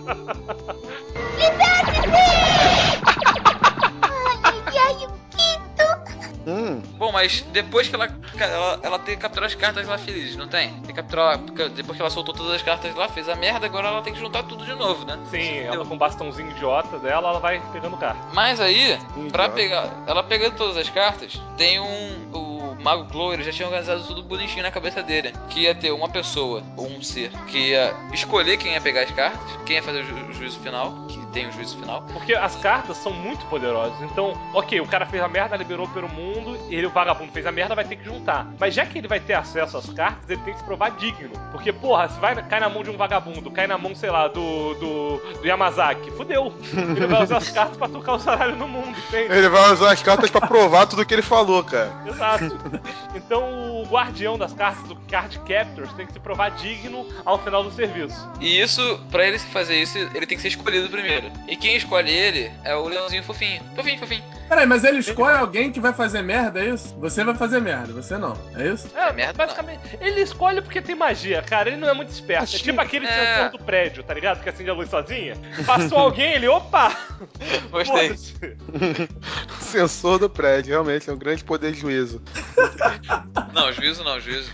Bom, mas depois que ela tem que capturar as cartas lá feliz, não tem? Tem que capturar. Depois que ela soltou todas as cartas lá, fez a merda, agora ela tem que juntar tudo de novo, né? Sim, ela com o bastãozinho idiota dela, ela vai pegando carta. Mas aí, pra pegar. Ela pegando todas as cartas, tem o Mago Clow, ele já tinha organizado tudo bonitinho na cabeça dele. Que ia ter uma pessoa, ou um ser, que ia escolher quem ia pegar as cartas, quem ia fazer o juízo final, que tem o juízo final. Porque as cartas são muito poderosas. Então, ok, o cara fez a merda, liberou pelo mundo, ele, o vagabundo, fez a merda, vai ter que juntar. Mas já que ele vai ter acesso às cartas, ele tem que se provar digno. Porque, porra, se cai na mão de um vagabundo, cai na mão, sei lá, do Yamazaki, fudeu. Ele vai usar as cartas pra tocar o saralho no mundo, entende? Ele vai usar as cartas pra provar tudo que ele falou, cara. Exato. Então o guardião das cartas do Card Captors tem que se provar digno ao final do serviço. E isso, pra ele fazer isso, ele tem que ser escolhido primeiro. E quem escolhe ele é o leãozinho fofinho. Fofinho. Peraí, mas ele escolhe alguém que vai fazer merda, é isso? Você vai fazer merda, você não, é isso? Merda, basicamente. Não. Ele escolhe porque tem magia, cara, ele não é muito esperto. É tipo aquele sensor do prédio, tá ligado? Que acende a luz sozinha. Passou alguém, ele, opa! Gostei. Sensor do prédio, realmente, é um grande poder de juízo. Não, juízo não, juízo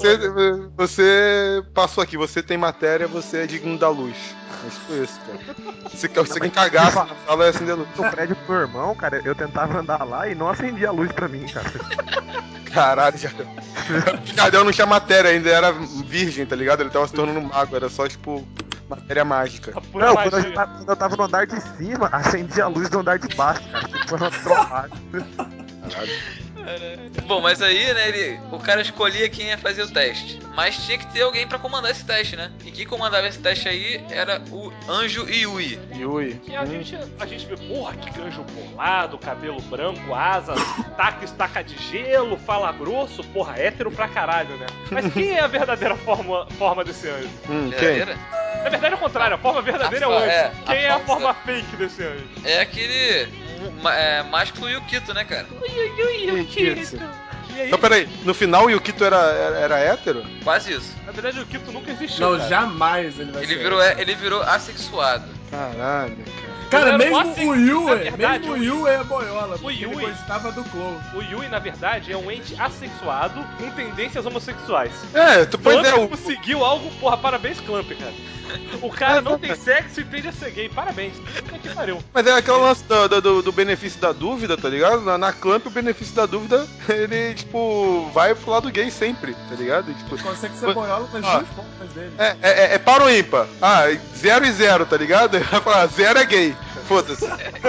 você passou aqui, você tem matéria, você é digno da luz. É tipo isso, cara. Se quem cagasse, ela ia acender a luz. No prédio do meu irmão, cara, eu tentava andar lá e não acendia a luz pra mim, cara. Caralho, o Jardel não tinha matéria ainda, era virgem, tá ligado? Ele tava se tornando mago, era só, tipo, matéria mágica. Não, quando eu tava no andar de cima, acendia a luz do andar de baixo, cara. Foi uma trollada. Caralho. Bom, mas aí, né, o cara escolhia quem ia fazer o teste. Mas tinha que ter alguém pra comandar esse teste, né? E quem comandava esse teste aí era o Anjo Yui. Yui. Que a gente vê, porra, que anjo bolado, cabelo branco, asas, estaca de gelo, fala grosso, porra, hétero pra caralho, né? Mas quem é a verdadeira forma desse anjo? Verdadeira? Na verdade é o contrário, a forma verdadeira é o anjo. Quem é a forma fake desse anjo? É aquele másculo Yukito, né, cara? Yukito. Então, peraí, no final o Yukito era hétero? Quase isso. Na verdade o Yukito nunca existiu, Não, cara. jamais ele vai ser. Ele virou assexuado. Caralho, cara. Cara, mesmo assim, o Yui, verdade, mesmo o Yui é boiola, o porque ele Yui- gostava do Clow. O Yui, na verdade, é um ente assexuado com tendências homossexuais. Pois Clamp é, conseguiu algo, porra, parabéns, Clamp, cara. O cara não tem sexo e tende a ser gay, parabéns. Puta que pariu. Mas é aquele lance do benefício da dúvida, tá ligado? Na Clamp, o benefício da dúvida, ele, tipo, vai pro lado gay sempre, tá ligado? E, tipo, Ele consegue ser boiola nas duas pontas dele. é par ou ímpar? 0 e 0, tá ligado? Ele vai falar, 0 é gay. Foda-se.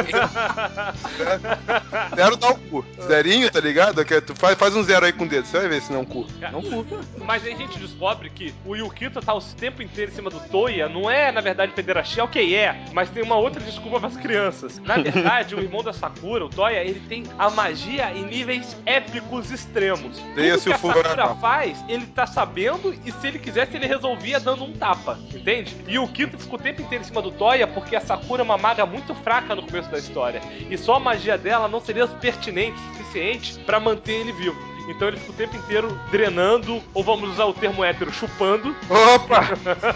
0 dá o cu. Zerinho, tá ligado? Que tu faz um 0 aí com o dedo, você vai ver se não é um cu. Não é um cu. Mas aí a gente descobre que o Yukito tá o tempo inteiro em cima do Toya, não é, na verdade, pederastia, ok, mas tem uma outra desculpa pras crianças. Na verdade, o irmão da Sakura, o Toya, ele tem a magia em níveis épicos extremos. Tudo que a Sakura faz, ele tá sabendo, e se ele quisesse, ele resolvia dando um tapa, entende? E o Yukito fica o tempo inteiro em cima do Toya, porque a Sakura é uma maga muito fraca no começo da história, e só a magia dela não seria pertinente o suficiente pra manter ele vivo. Então ele fica o tempo inteiro drenando, ou vamos usar o termo hétero, chupando. Opa!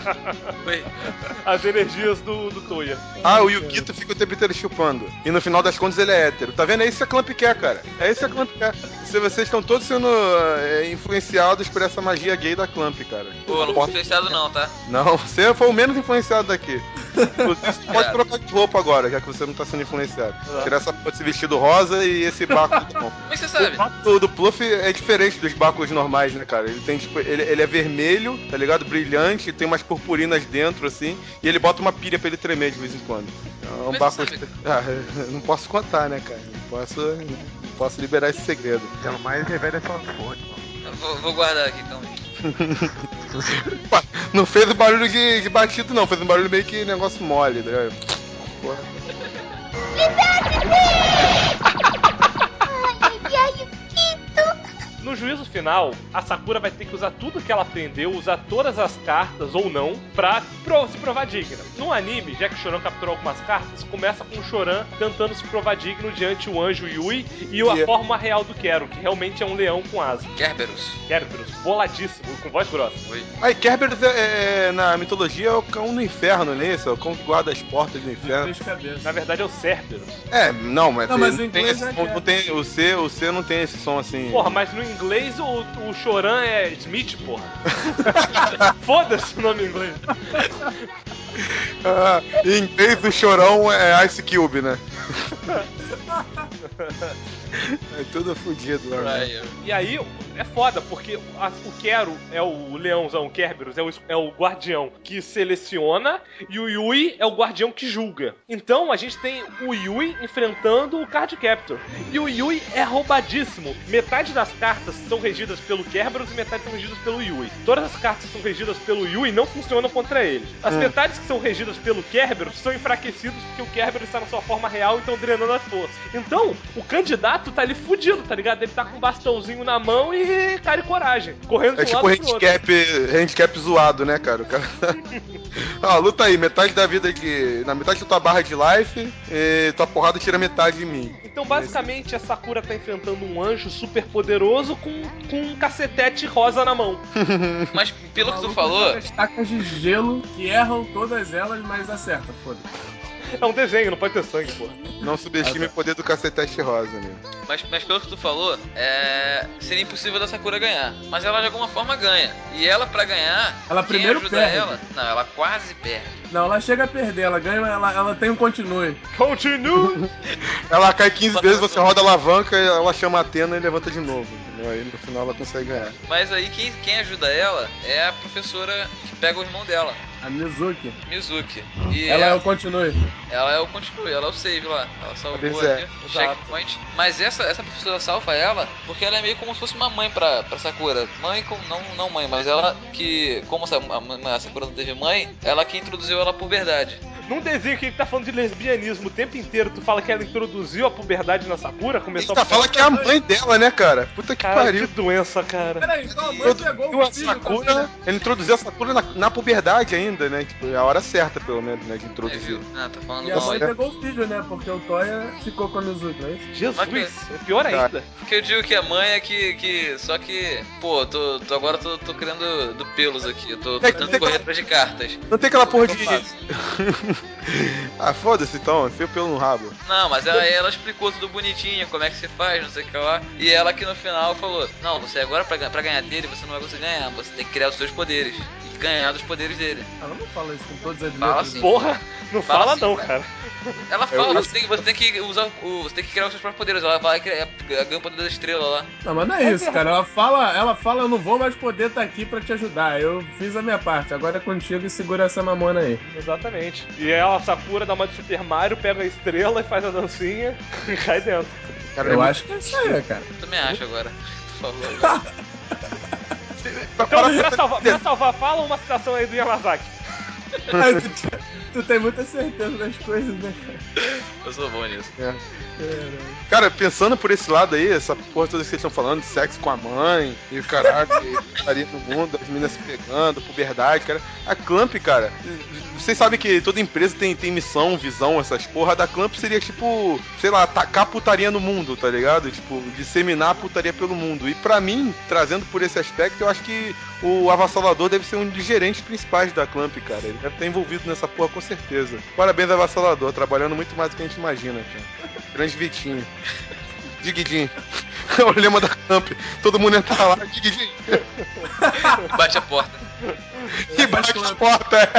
As energias do Toya. O Yukito fica o tempo inteiro chupando. E no final das contas ele é hétero. Tá vendo? É isso que a Clamp quer, cara. É isso que a Clamp quer. Vocês estão todos sendo influenciados por essa magia gay da Clamp, cara. Pô, não fui influenciado não, tá? Não, você foi o menos influenciado daqui. Você pode trocar de roupa agora, já que você não tá sendo influenciado. Tirar esse vestido rosa e esse báculo do Como é que você sabe? O báculo do Pluff é diferente dos báculos normais, né, cara? Ele tem, tipo, ele é vermelho, tá ligado? Brilhante, tem umas purpurinas dentro, assim, e ele bota uma pilha pra ele tremer de vez em quando. É um báculo... não posso contar, né, cara? Não posso liberar esse segredo. O mais revela é só fonte. Vou guardar aqui, então. Não fez o barulho de batido, não. Fez um barulho meio que negócio mole, né? Porra. No juízo final, a Sakura vai ter que usar tudo que ela aprendeu, usar todas as cartas ou não, pra se provar digna. No anime, já que o Choran capturou algumas cartas, começa com o Choran tentando se provar digno diante o anjo Yui e a forma real do Quero, que realmente é um leão com asas. Kerberos, boladíssimo, com voz grossa. Aí, Kerberos na mitologia é o cão no inferno, não é isso? É o cão que guarda as portas do inferno. Na verdade é o Cerberus. Mas em inglês não tem, o C não tem esse som assim. Porra, mas no inglês o Choran é Smith, porra. Foda-se o nome em inglês. Em inglês o chorão é Ice Cube, né? É tudo fodido lá. Né? E aí é foda, porque o Quero é o leãozão, o Kerberos é o guardião que seleciona e o Yui é o guardião que julga. Então a gente tem o Yui enfrentando o Card Captor. E o Yui é roubadíssimo. Metade das cartas são regidas pelo Kerberos e metade são regidas pelo Yui. Todas as cartas que são regidas pelo Yui não funcionam contra ele. As metades que são regidas pelo Kerberos são enfraquecidas porque o Kerberos está na sua forma real e estão drenando as forças. Então, o candidato tá ali fudido, tá ligado? Ele tá com um bastãozinho na mão e cara e coragem, correndo de um lado pro outro. Handicap zoado, né, cara? O cara... luta aí, metade da vida aqui, na metade da tua barra de life, e tua porrada tira metade de mim. Então, basicamente, a Sakura tá enfrentando um anjo super poderoso com um cacetete rosa na mão. Mas, pelo que tu falou... Estacas de gelo que erram todas elas, mas acerta, foda-se. É um desenho, não pode ter sangue, porra. Não subestime o poder do cacetete rosa, né? Mas pelo que tu falou, seria impossível da Sakura ganhar. Mas ela de alguma forma ganha. E ela, pra ganhar, Ela quem primeiro ajuda perde. ela... Não, ela quase perde. Não, ela chega a perder, ela ganha, ela tem um continue. Continue! Ela cai 15 vezes, você roda a alavanca, ela chama a Atena e levanta de novo. Entendeu? Aí no final ela consegue ganhar. Mas aí quem ajuda ela é a professora que pega o irmão dela, A Mizuki. Mizuki. E Ela é o continue. ela é o continue, ela é o save lá. Ela salvou Pois é, aqui, checkpoint. Mas essa professora salva ela porque ela é meio como se fosse uma mãe pra Sakura. Mãe, não mãe, mas ela que, como a Sakura não teve mãe, ela que introduziu ela à puberdade. Num desenho que a gente tá falando de lesbianismo o tempo inteiro, tu fala que ela introduziu a puberdade na Sakura? Começou Eita, fala que é a mãe dela, né, cara? Puta que Cara, pariu. que doença, cara. Peraí, então a mãe pegou o filho Sakura, ele introduziu a Sakura na puberdade ainda, né? Tipo, é a hora certa, pelo menos, né? De introduzir. Ah, tá falando E a mal mãe aí. pegou o filho, né? Porque o Toya ficou com a Mizuki, não é isso? Jesus, Mas é pior ainda. Porque eu digo que a mãe é que só que, pô, agora tô criando do pelos aqui. Eu tô tentando correr atrás de cartas. Não tem aquela porra Como de. é que eu faço? Ah, foda-se então, enfia o pelo no rabo. Não, mas ela explicou tudo bonitinho, como é que se faz, não sei o que lá. E ela que no final falou: não, você agora pra ganhar dele, você não vai conseguir ganhar, você tem que criar os seus poderes. E ganhar dos poderes dele. Ela não fala isso com todas as Fala letras. assim. Porra, não Fala fala assim, não, cara. cara. Ela fala, você tem que usar você tem que criar os seus próprios poderes. Ela vai ganhar o poder da estrela lá. Não, mas não é isso, cara. Ela fala, eu não vou mais poder estar aqui pra te ajudar. Eu fiz a minha parte, agora é contigo e segura essa mamona aí. Exatamente. E ela, Sakura, dá uma de Super Mario, pega a estrela e faz a dancinha e cai dentro. Cara, Eu acho que é isso aí, cara. Eu também acho agora. Por favor, agora. Então, pra salvar, fala uma citação aí do Yamazaki. Ai, tu tem muita certeza das coisas, né, cara? Eu sou bom nisso. Cara, pensando por esse lado aí, essa porra toda que vocês estão falando, de sexo com a mãe, e o caralho, estaria no mundo, as meninas se pegando, puberdade, cara. A Clamp, cara, vocês sabem que toda empresa tem missão, visão, essas porra. A da Clamp seria tipo, sei lá, atacar a putaria no mundo, tá ligado? Tipo, disseminar a putaria pelo mundo. E pra mim, trazendo por esse aspecto, eu acho que o Avassalador deve ser um dos gerentes principais da Clamp, cara. Ele deve estar envolvido nessa porra com certeza. Parabéns, Avassalador, trabalhando muito mais do que a gente imagina, cara. Grande Vitinho. Digidinho. O lema da Clamp. Todo mundo entra lá, Digidinho. Bate a porta. E bate a porta, é.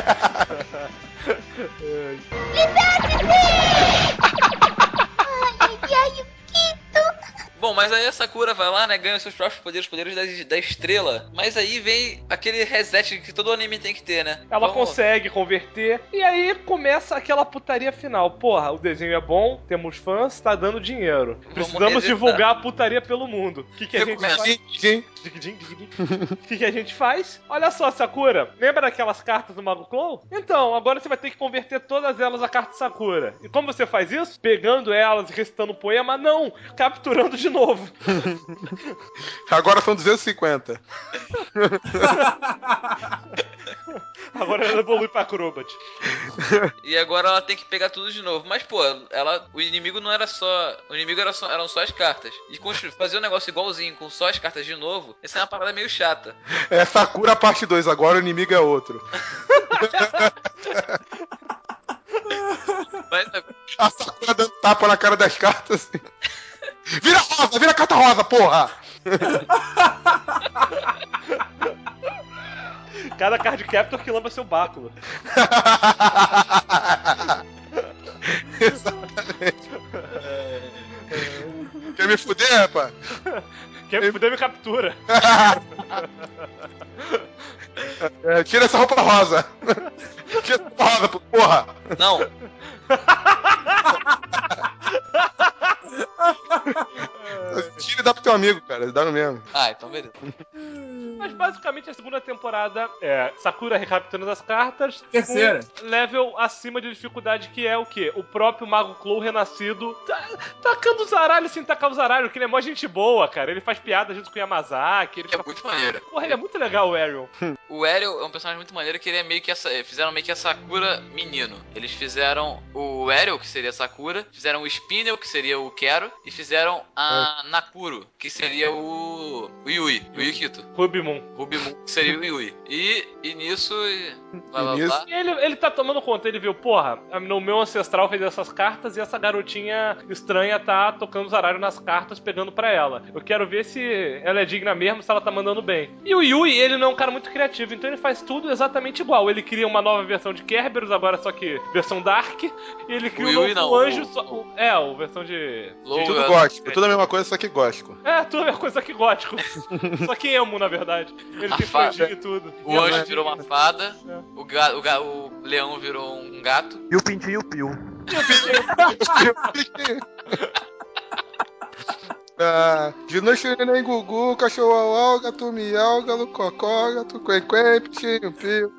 Bom, mas aí a Sakura vai lá, né, ganha os seus próprios poderes, os poderes da estrela. Mas aí vem aquele reset que todo anime tem que ter, né? Ela consegue converter, e aí começa aquela putaria final. Porra, o desenho é bom, temos fãs, tá dando dinheiro. Precisamos divulgar a putaria pelo mundo. O que a gente faz? O que a gente faz? Olha só, Sakura, lembra daquelas cartas do Mago Clow? Então, agora você vai ter que converter todas elas a carta Sakura. E como você faz isso? Pegando elas e recitando um poema? Não, capturando de novo. Agora são 250. Agora ela evolui pra Acrobat. E agora ela tem que pegar tudo de novo. Mas, pô, o inimigo não era só. O inimigo eram só as cartas. E fazer um negócio igualzinho com só as cartas de novo, essa é uma parada meio chata. É Sakura parte 2, agora o inimigo é outro. Mas, a Sakura dando tapa na cara das cartas assim. Vira rosa, vira carta rosa, porra! Cada card captor que lamba seu báculo. Exatamente. Quer me fuder, rapaz? Quer me fuder, me captura. Tira essa roupa rosa. Tira essa roupa rosa, porra. Não. Tira e dá pro teu amigo, cara. Dá no mesmo. Ah, então beleza. Mas basicamente a segunda temporada é Sakura recapturando as cartas. Terceira. Um level acima de dificuldade, que é o quê? O próprio Mago Clow renascido tacando o zaralho sem tacar o zaralho, que ele é mó gente boa, cara. Ele faz piada junto com o Yamazaki. Ele É muito maneiro. Porra, ele é muito legal, o Ariel. O Ariel é um personagem muito maneiro, que ele é meio que fizeram meio que a Sakura menino. Eles fizeram o Ariel, que seria a Sakura, fizeram o Spinel, que seria o Quero, e fizeram a Nakuro, que seria o Yui, o Yukito. Rubimon. Moon. Ruby Moon, que seria o Yui. E nisso... Ele tá tomando conta, ele viu, porra, no meu ancestral fez essas cartas e essa garotinha estranha tá tocando os aralhos nas cartas, pegando pra ela. Eu quero ver se ela é digna mesmo, se ela tá mandando bem. E o Yui, ele não é um cara muito criativo, então ele faz tudo exatamente igual. Ele cria uma nova versão de Kerberos, agora só que versão Dark, e ele cria um novo anjo... a versão de... Tudo gótico, tudo a mesma coisa, só que gótico. Tudo a mesma coisa que gótico. Só que emo, na verdade. Ele tem franjinha e tudo. O anjo virou uma fada, o leão virou um gato. E o pintinho pio. De noite nem gugu, cachorro au, gato miau, galo cocó, gato quen, pintinho pio.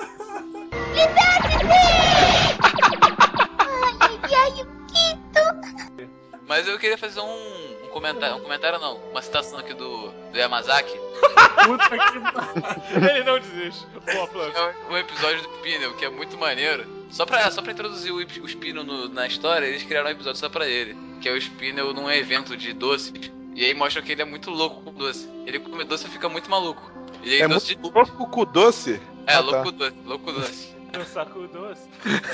Mas eu queria fazer um comentário não, uma citação aqui do Yamazaki. Puta que Ele não desiste. Boa, Flávio. É um episódio do Spinel, que é muito maneiro. Só pra introduzir o Spinel na história, eles criaram um episódio só pra ele. Que é o Spinel num evento de doces. E aí mostra que ele é muito louco com doce. Ele come doce e fica muito maluco. E aí, doce muito louco com doce? Louco doce. Eu saco doce.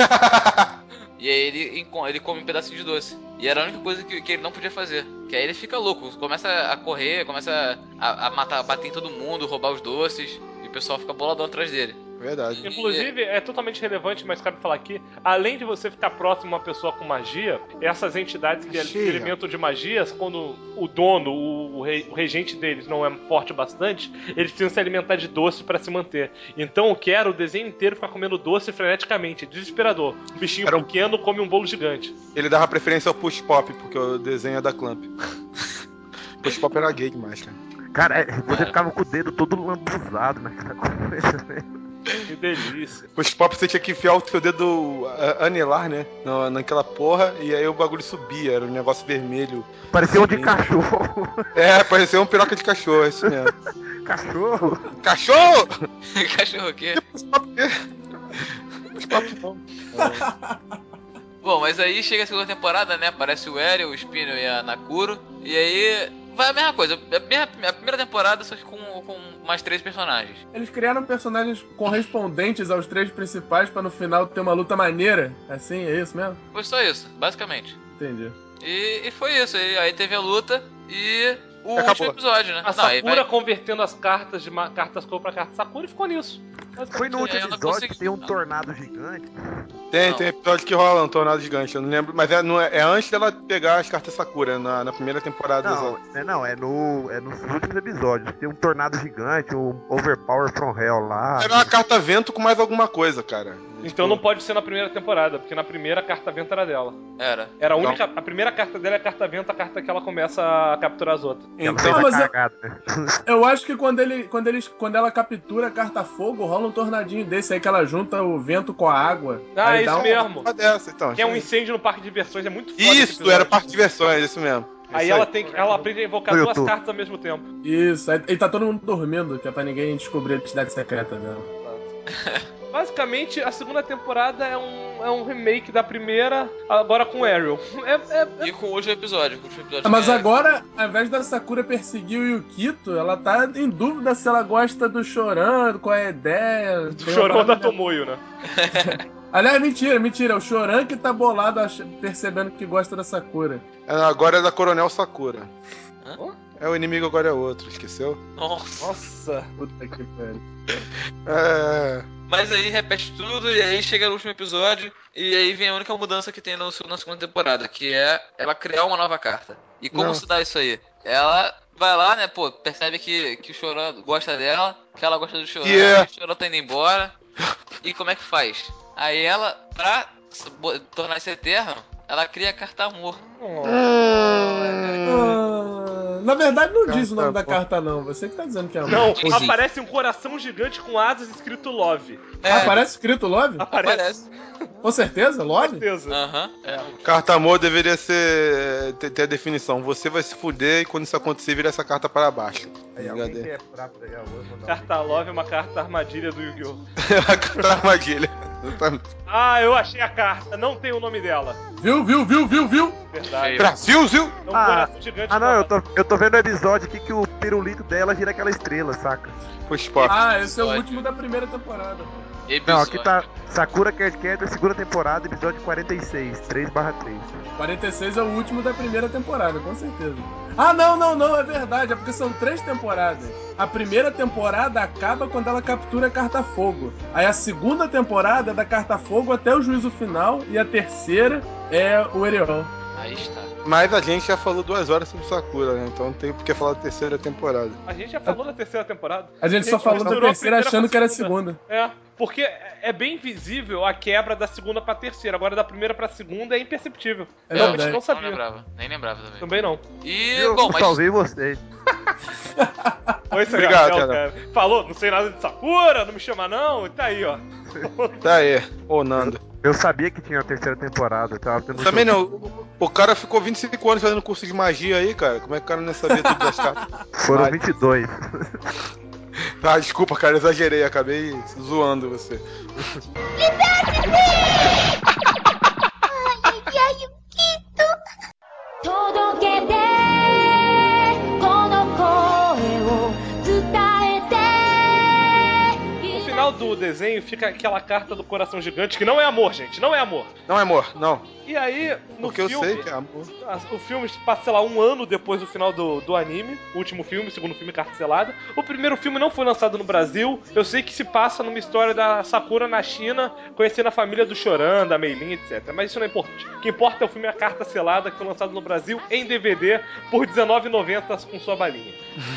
E aí ele come um pedacinho de doce. E era a única coisa que ele não podia fazer. Que aí ele fica louco, começa a correr, começa a bater em todo mundo, roubar os doces. E o pessoal fica boladão atrás dele. Verdade. Inclusive, é totalmente relevante, mas cabe falar aqui, além de você ficar próximo a uma pessoa com magia, essas entidades que se alimentam de magias, quando o dono, o regente deles não é forte o bastante, eles precisam se alimentar de doce pra se manter. Então eu quero o desenho inteiro ficar comendo doce freneticamente, desesperador. Um bichinho pequeno come um bolo gigante. Ele dava preferência ao Push Pop, porque o desenho é da Clamp. Push Pop era gay demais, cara. Cara, você ficava com o dedo todo lambuzado naquela coisa. Que delícia. Push Pop você tinha que enfiar o seu dedo anelar, né? Naquela porra, e aí o bagulho subia, era um negócio vermelho. Parecia um de cachorro. Parecia um piroca de cachorro, é isso mesmo. Cachorro? Cachorro? Cachorro o quê? Push Pop não. Bom, mas aí chega a segunda temporada, né? Aparece o Eren, o Spinel e a Nakuro. E aí vai a mesma coisa. A primeira temporada só que com mais 3 personagens. Eles criaram personagens correspondentes aos 3 principais pra no final ter uma luta maneira. Assim, é isso mesmo? Foi só isso, basicamente. Entendi. E foi isso. Aí teve a luta e o último episódio, né? A Sakura convertendo as cartas de cartas cor pra carta Sakura e ficou nisso. Foi no último episódio que tem um tornado gigante. Tem episódio que rola um tornado gigante, eu não lembro, mas é antes dela pegar as cartas Sakura, na primeira temporada. É nos últimos episódios. Tem um tornado gigante, um Overpower from Hell lá. Era uma carta vento com mais alguma coisa, cara. Então não pode ser na primeira temporada, porque na primeira a carta vento era dela. Era a única. A primeira carta dela é a carta vento, a carta que ela começa a capturar as outras. Então, mas eu acho que quando ela captura a carta fogo, rola um tornadinho desse aí que ela junta o vento com a água. É isso mesmo. Então, que é um incêndio no parque de diversões, é muito foda. Isso, era parque de diversões, isso mesmo. Aí ela aprende a invocar duas cartas ao mesmo tempo. Isso, aí tá todo mundo dormindo, que é pra ninguém descobrir a identidade secreta dela. Basicamente, a segunda temporada é um remake da primeira, agora com Ariel. E com o último episódio. Mas agora, ao invés da Sakura perseguir o Yukito, ela tá em dúvida se ela gosta do Choran, qual é a ideia. Do Choran da Tomoyo, né? Aliás, mentira. É o Choran que tá bolado percebendo que gosta da Sakura. Agora é da Coronel Sakura. Hã? O inimigo agora é outro, esqueceu? Nossa. Puta que pariu. Mas aí repete tudo e aí chega no último episódio e aí vem a única mudança que tem na segunda temporada, que é ela criar uma nova carta. E como se dá isso aí? Ela vai lá, né, percebe que o Choran gosta dela, que ela gosta do Choran, o Choran tá indo embora. E como é que faz? Aí ela, pra tornar isso eterno, ela cria a carta amor. Na verdade não diz o nome da carta não, você que tá dizendo que é amor. Não, aparece um coração gigante com asas escrito Love. Aparece escrito Love? Aparece. Com certeza? Love? Com certeza. Carta amor deveria ter a definição. Você vai se fuder e quando isso acontecer vira essa carta para baixo. Carta Love é uma carta armadilha do Yu-Gi-Oh! É uma carta armadilha. Ah, eu achei a carta, não tem o nome dela. Viu? Verdade. Brasil, Zil? É um coração gigante. Eu tô vendo o episódio aqui que o pirulito dela gira aquela estrela, saca? Puxa, pop. Ah, esse é o último da primeira temporada. Não, aqui tá Sakura Card Captor, segunda temporada, episódio 46, 3/3. 46 é o último da primeira temporada, com certeza. Ah, não, é verdade, é porque são 3 temporadas. A primeira temporada acaba quando ela captura a Carta Fogo. Aí a segunda temporada é da Carta Fogo até o juízo final, e a terceira é o Ereon. Aí está. Mas a gente já falou 2 horas sobre Sakura, né? Então não tem por que falar da terceira temporada. A gente já falou da terceira temporada. A gente só falou da misturou a terceira primeira achando com a que era a segunda. É, porque é bem visível a quebra da segunda pra terceira. Agora da primeira pra segunda é imperceptível. É Realmente verdade. não sabia. Nem lembrava também. Também não. E, Eu bom, mas... salvei vocês. Oi, Obrigado, Gabriel, cara. Falou, não sei nada de Sakura, não me chama não, e tá aí, ó. Tá aí, ô Nando. Eu sabia que tinha a terceira temporada, eu tava tendo Também não. O cara ficou 25 anos fazendo curso de magia aí, cara. Como é que o cara não sabia tudo das cartas? Foram 22. Ah, desculpa, cara, exagerei. Acabei zoando você. No final do desenho fica aquela carta do coração gigante que não é amor, gente, não é amor. Não é amor, não. E aí, no Porque filme... eu sei que é amor. O filme passa, sei lá, 1 ano depois do final do anime. O último filme, o segundo filme, Carta Selada. O primeiro filme não foi lançado no Brasil. Eu sei que se passa numa história da Sakura na China, conhecendo a família do Choran, da Meilin, etc. Mas isso não é importante. O que importa é o filme A Carta Selada, que foi lançado no Brasil em DVD por R$19,90 com sua balinha.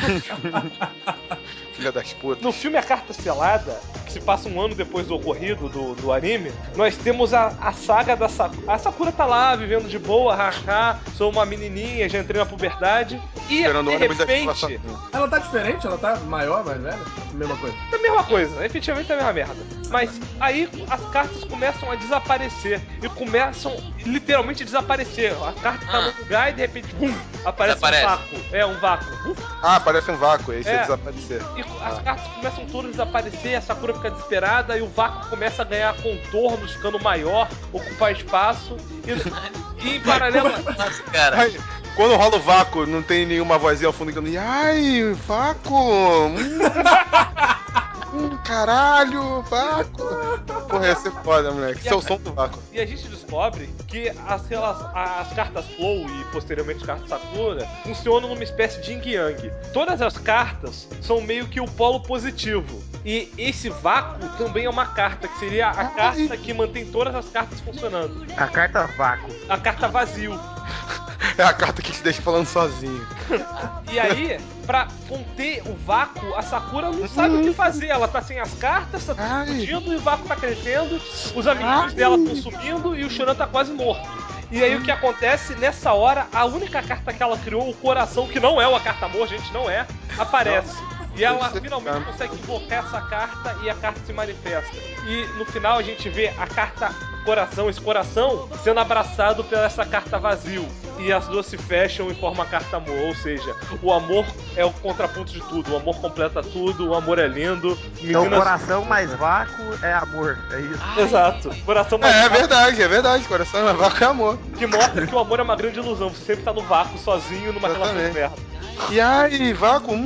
Filha das putas. No filme A Carta Selada, que se passa 1 ano depois do ocorrido do anime, nós temos a saga da Sakura. A Sakura tá lá, vivendo de boa, haha, sou uma menininha, já entrei na puberdade. E, Esperando de o ônibus da repente... estação. Ela tá diferente? Ela tá maior, mais velha? Mesma coisa. É a mesma coisa, efetivamente é a mesma merda. Mas aí as cartas começam a desaparecer. E começam literalmente a desaparecer. A carta tá no lugar e de repente, bum, aparece um vácuo. É, um vácuo. Ah, parece um vácuo, aí você desaparecer. E as cartas começam todas a desaparecer, a Sakura fica desesperada e o vácuo começa a ganhar contornos, ficando maior, ocupar espaço. E em paralelo... Nossa, cara. Ai, quando rola o vácuo, não tem nenhuma vozinha ao fundo que ai, vácuo! Caralho, vácuo! Porra, ia ser foda, moleque. Esse é o som do vácuo. E a gente descobre que as cartas Flow e posteriormente as cartas Sakura funcionam numa espécie de yin-yang. Todas as cartas são meio que o polo positivo. E esse vácuo também é uma carta, que seria a carta que mantém todas as cartas funcionando. A carta vácuo. A carta vazio. É a carta que te deixa falando sozinho. E aí, pra conter o vácuo, a Sakura não sabe o que fazer. Ela tá sem as cartas, tá explodindo e o vácuo tá crescendo, os amiguinhos dela estão sumindo e o Choran tá quase morto. E aí o que acontece, nessa hora, a única carta que ela criou, o coração, que não é uma carta amor, gente, não é, aparece. E ela finalmente consegue invocar essa carta e a carta se manifesta. E no final a gente vê a carta coração, esse coração, sendo abraçado pela essa carta vazio. E as duas se fecham e formam a carta amor. Ou seja, o amor é o contraponto de tudo. O amor completa tudo, o amor é lindo. Então coração mais vácuo é amor, é isso? Exato. Coração mais vácuo. É verdade. Coração mais vácuo é amor. Que mostra que o amor é uma grande ilusão. Você sempre tá no vácuo, sozinho, numa relação de merda. E aí, vácuo?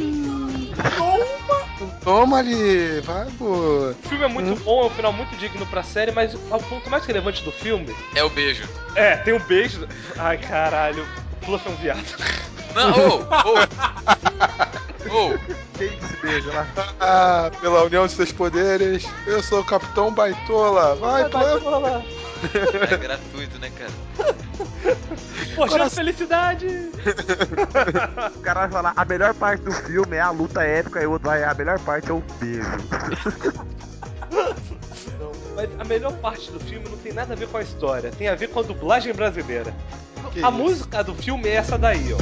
Toma ali, vácuo. O filme é muito bom, é um final muito digno pra série, mas o ponto mais relevante do filme... é o beijo. É, tem um beijo... Ai, caralho, o Fluff é um viado. Não, Quem que se beija lá? Ah, pela união de seus poderes, eu sou o Capitão Baitola. Vai, Baitola. É gratuito, né, cara? Poxa, felicidade! O cara vai falar, a melhor parte do filme é a luta épica e o outro vai, a melhor parte é o beijo. Não, mas a melhor parte do filme não tem nada a ver com a história, tem a ver com a dublagem brasileira. A música do filme é essa daí, ó.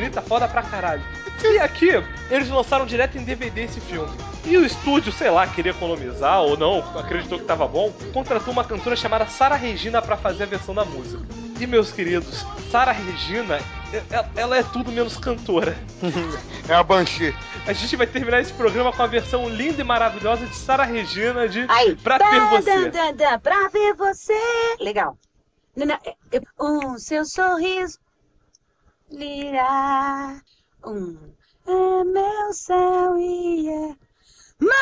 bonita, foda pra caralho. E aqui, eles lançaram direto em DVD esse filme. E o estúdio, sei lá, queria economizar ou não, acreditou que tava bom, contratou uma cantora chamada Sarah Regina pra fazer a versão da música. E, meus queridos, Sarah Regina, ela é tudo menos cantora. É a Banshee. A gente vai terminar esse programa com a versão linda e maravilhosa de Sarah Regina de Pra Ter Você. Pra ver você. Legal. Seu sorriso lirá. É meu céu e é mar.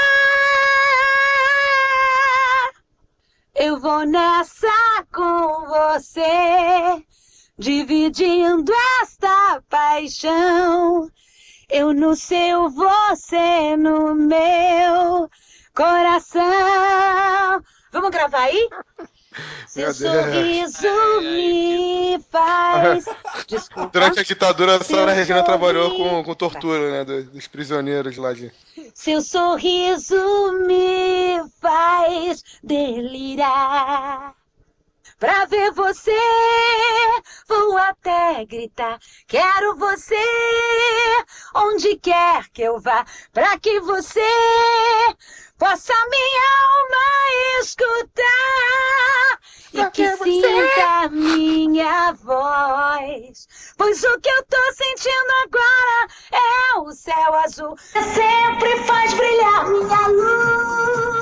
Eu vou nessa com você, dividindo esta paixão. Eu no seu, você no meu coração. Vamos gravar aí? Seu sorriso me faz. Desculpa. Durante a ditadura, a Sarah Regina trabalhou com tortura, né? Dos prisioneiros lá de. Seu sorriso me faz delirar. Pra ver você, vou até gritar. Quero você, onde quer que eu vá. Pra que você possa minha alma escutar. E que sinta minha voz. Pois o que eu tô sentindo agora é o céu azul. Sempre faz brilhar minha luz.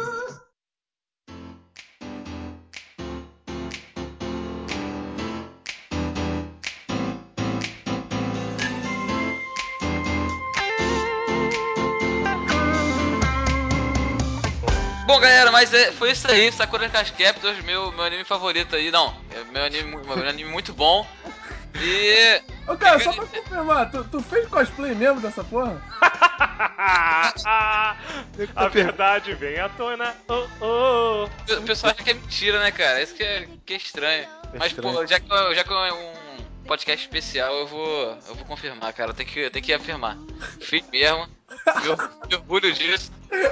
Bom, galera, mas foi isso aí, Sakura Card Captors, meu anime favorito aí, não, é meu anime muito bom. E... Ô, cara, só pra confirmar, tu fez cosplay mesmo dessa porra? A verdade vem à tona. O pessoal acha que é mentira, né, cara? Isso que é estranho. Mas, pô, já que é um podcast especial, eu vou confirmar, cara. Tem que afirmar. Fiz mesmo. Me orgulho disso.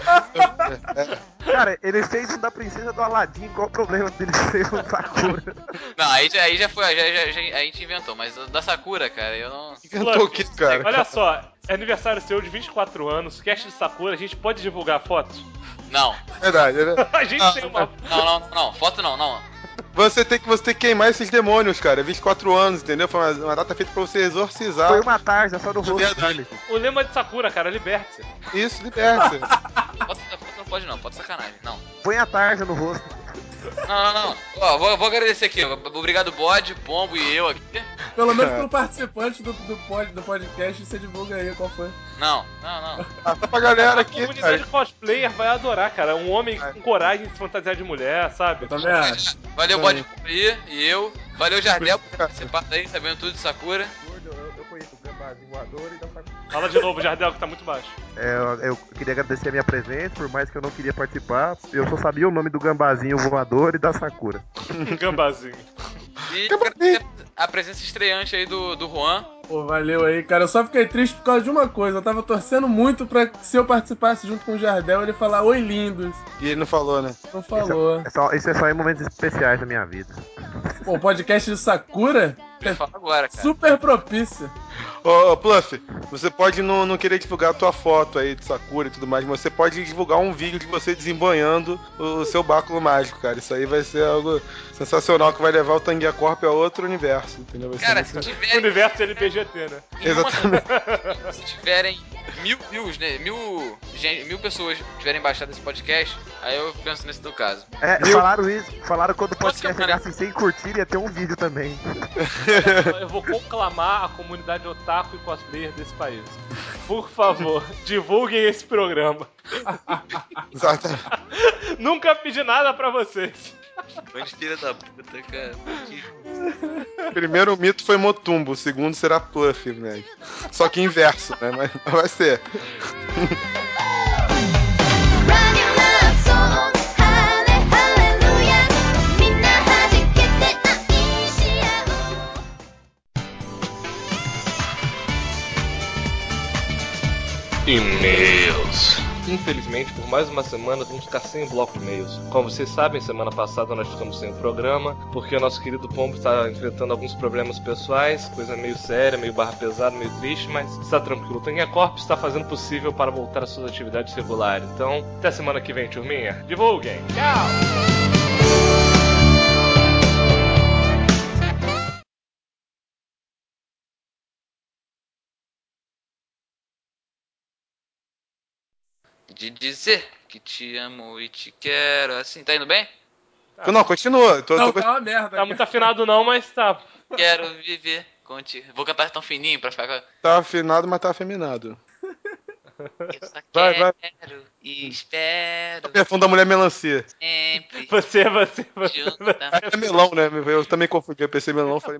Cara, ele fez um da princesa do Aladdin, qual o problema dele ser um Sakura? Não, aí já foi, a gente inventou, mas da Sakura, cara, eu não... Inventou o que, cara? Olha só, é aniversário seu de 24 anos, cast de Sakura, a gente pode divulgar fotos? Não. Verdade, né? A gente tem uma... Não, foto não. Você tem que queimar esses demônios, cara. 24 anos, entendeu? Foi uma data feita pra você exorcizar. Foi uma tarja só no rosto dele. O lema de Sakura, cara, liberte-se. Isso, liberte-se. Foto não pode não, pode sacanagem, não. Põe a tarja no rosto. Não. Ó, vou agradecer aqui. Obrigado, Bode, Pombo e eu aqui. Pelo menos pro participante do podcast, você divulga aí qual foi. Não. Tá pra galera aqui, A comunidade cosplayer vai adorar, cara. Um homem com coragem de se fantasiar de mulher, sabe? Eu também acho. Valeu, Bode, aí e eu. Valeu, Jardel, por participar aí, sabendo tudo de Sakura. Eu conheço o Gambazinho voador e da Sakura. Fala de novo, Jardel, que tá muito baixo. Eu queria agradecer a minha presença, por mais que eu não queria participar. Eu só sabia o nome do Gambazinho voador e da Sakura. Gambazinho. E a presença estreante aí do Juan. Pô, valeu aí, cara. Eu só fiquei triste por causa de uma coisa. Eu tava torcendo muito pra que se eu participasse junto com o Jardel, ele falar oi, lindos. E ele não falou, né? Não falou. Isso é só em momentos especiais da minha vida. Pô, o podcast de Sakura Eu falo agora, cara. super propício. Ô, Pluff, você pode não querer divulgar a tua foto aí de Sakura e tudo mais, mas você pode divulgar um vídeo de você desembanhando o seu báculo mágico, cara. Isso aí vai ser algo sensacional que vai levar o Tanguia Corp a outro universo, entendeu? Vai Cara, ser se muito... tiverem... Universo LBGT, né? Exatamente. Se tiverem 1000 views, né? 1000 pessoas tiverem baixado esse podcast, aí eu penso nesse do caso. Falaram isso. Falaram quando o podcast chegasse sem curtir, ia ter um vídeo também. Eu vou conclamar a comunidade otaku e cosplayer desse país. Por favor, divulguem esse programa. Exatamente. Nunca pedi nada pra vocês. Grande filha da puta, cara. Primeiro mito foi Motumbo, o segundo será Pluff, né? Só que inverso, né? Mas vai ser. E-mails. infelizmente, por mais uma semana, vamos ficar sem bloco de e-mails. Como vocês sabem, semana passada nós ficamos sem o programa, porque o nosso querido Pombo está enfrentando alguns problemas pessoais, coisa meio séria, meio barra pesada, meio triste, mas está tranquilo. O Tanguinha Corp está fazendo o possível para voltar às suas atividades regulares. Então, até semana que vem, turminha. Divulguem! Tchau! De dizer que te amo e te quero, assim, tá indo bem? Não, continua. Não, tá uma merda. Tá muito afinado não, mas tá. Quero viver contigo. Vou cantar tão fininho pra ficar... Tá afinado, mas tá afeminado. Eu só Vai. quero e espero O perfume da mulher melancia. sempre Você. junto. É melão, né? Eu também confundi. Eu pensei melão, falei